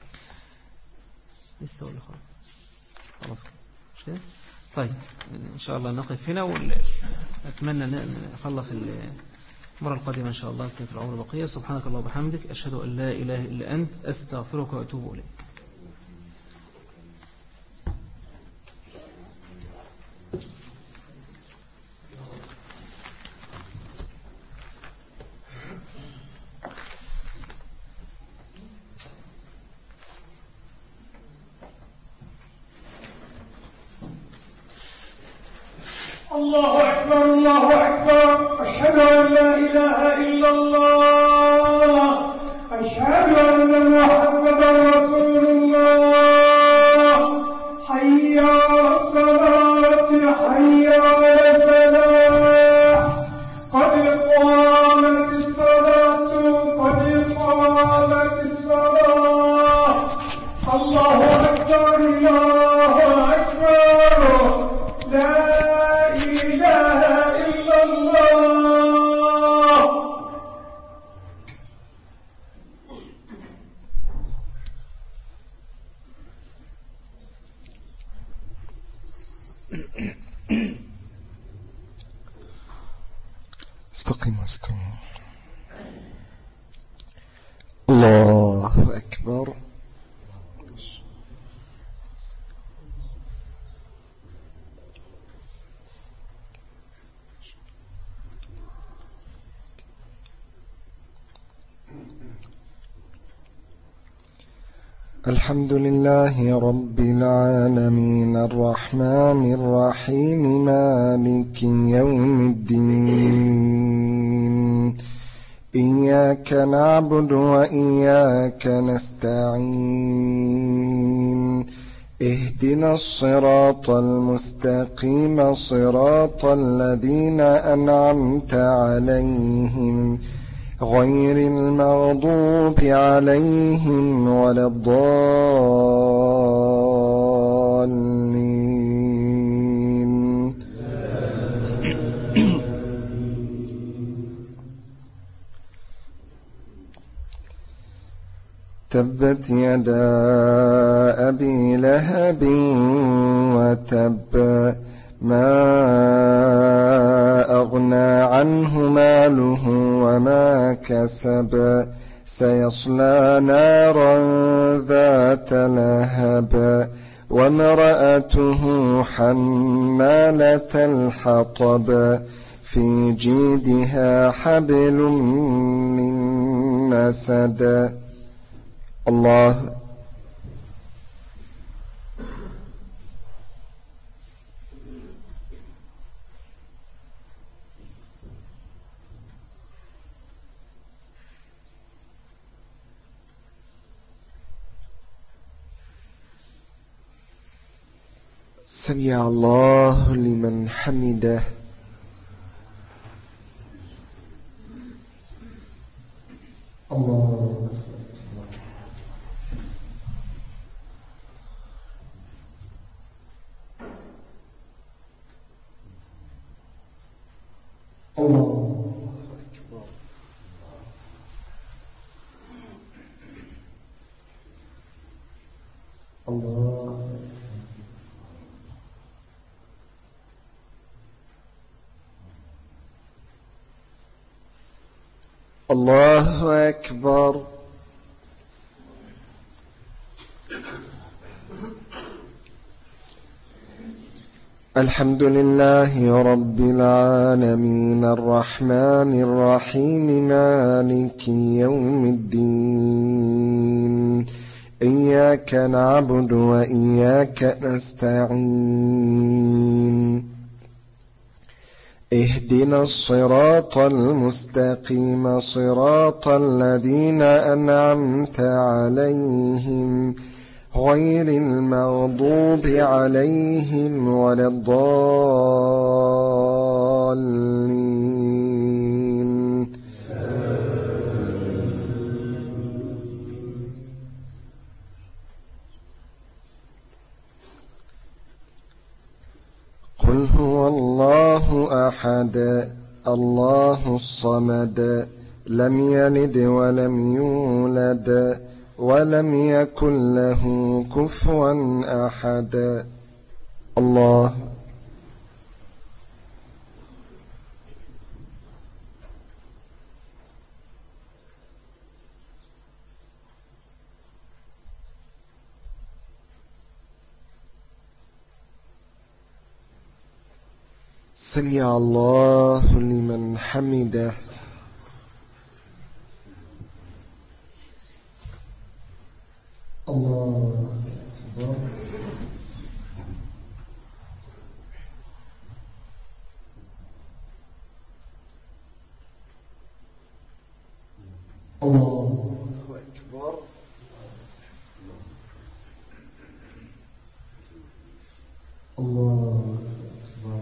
لسه ولا خلاص مش كده؟ طيب إن شاء الله نقف هنا، وأتمنى نخلص المرة القادمة إن شاء الله في العمر بقية. سبحانك الله وبحمدك، أشهد أن لا إله إلا أنت، أستغفرك وأتوب إليك. الله أكبر الله أكبر، أشهد أن لا إله إلا الله، أشهد أن محمدا رسول الله. حي على الصلاة، حي على الفلاح، قد قامت الصلاة، قد قامت الصلاة. الله أكبر الله أكبر، لا استقيم واستووا. الله أكبر. الحمد لله رب العالمين، الرحمن الرحيم، مالك يوم الدين. إياك نعبد وإياك نستعين، اهدنا الصراط المستقيم، صراط الذين أنعمت عليهم غير المغضوب عليهم ولا الضالين. تبت يدا أبي لهب وتب، ما أغنى عنه ماله وما كسب، سيصلى نارا ذات لهب، وامرأته حمالة الحطب، في جيدها حبل من مسد. الله سمع الله لمن حمده. الله الله أكبر. الله الله أكبر. الحمد لله رب العالمين الرحمن الرحيم مالك يوم الدين إياك نعبد وإياك نستعين اهدنا الصراط المستقيم صراط الذين أنعمت عليهم غير المغضوب عليهم ولا الضالين. قل هو الله أحد الله الصمد لم يلد ولم يولد ولم يكن له كفوا أحد. الله سمع الله لمن حمده. الله أكبر. الله أكبر. الله أكبر.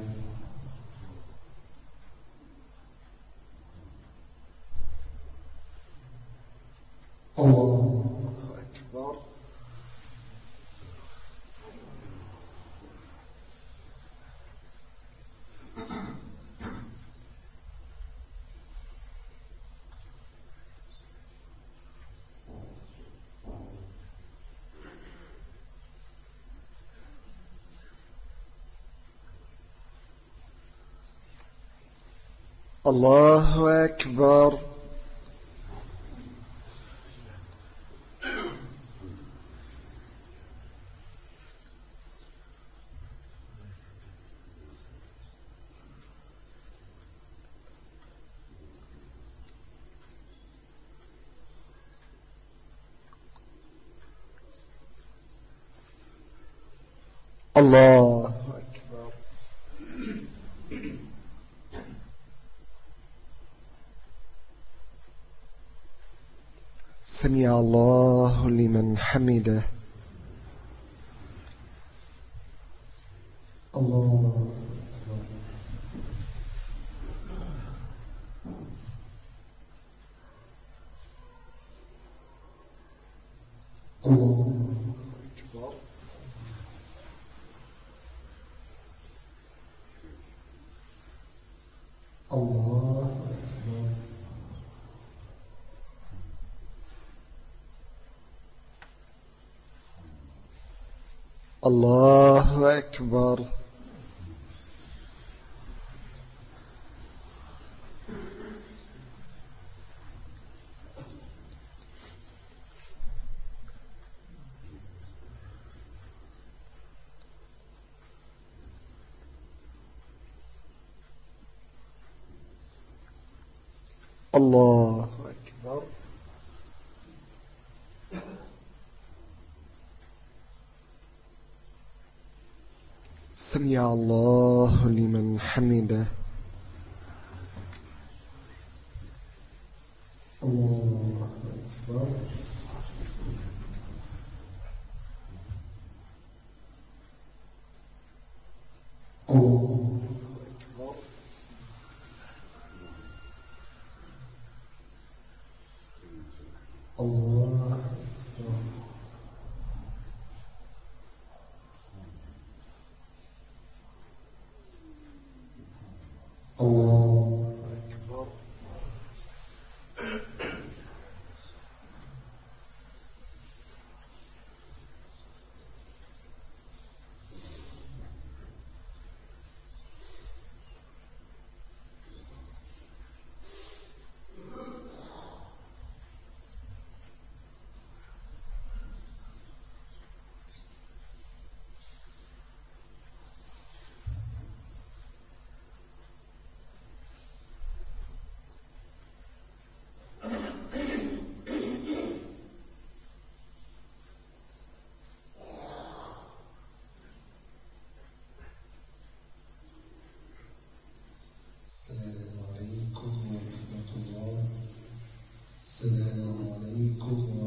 الله أكبر. الله أكبر. الله أكبر. سمع الله لمن حمده. الله أكبر. الله أكبر. الله أكبر. الله أكبر. الله أكبر. سمع الله لمن حمده. الله أكبر. الله أكبر. الله أكبر. الله أكبر. السلام عليكم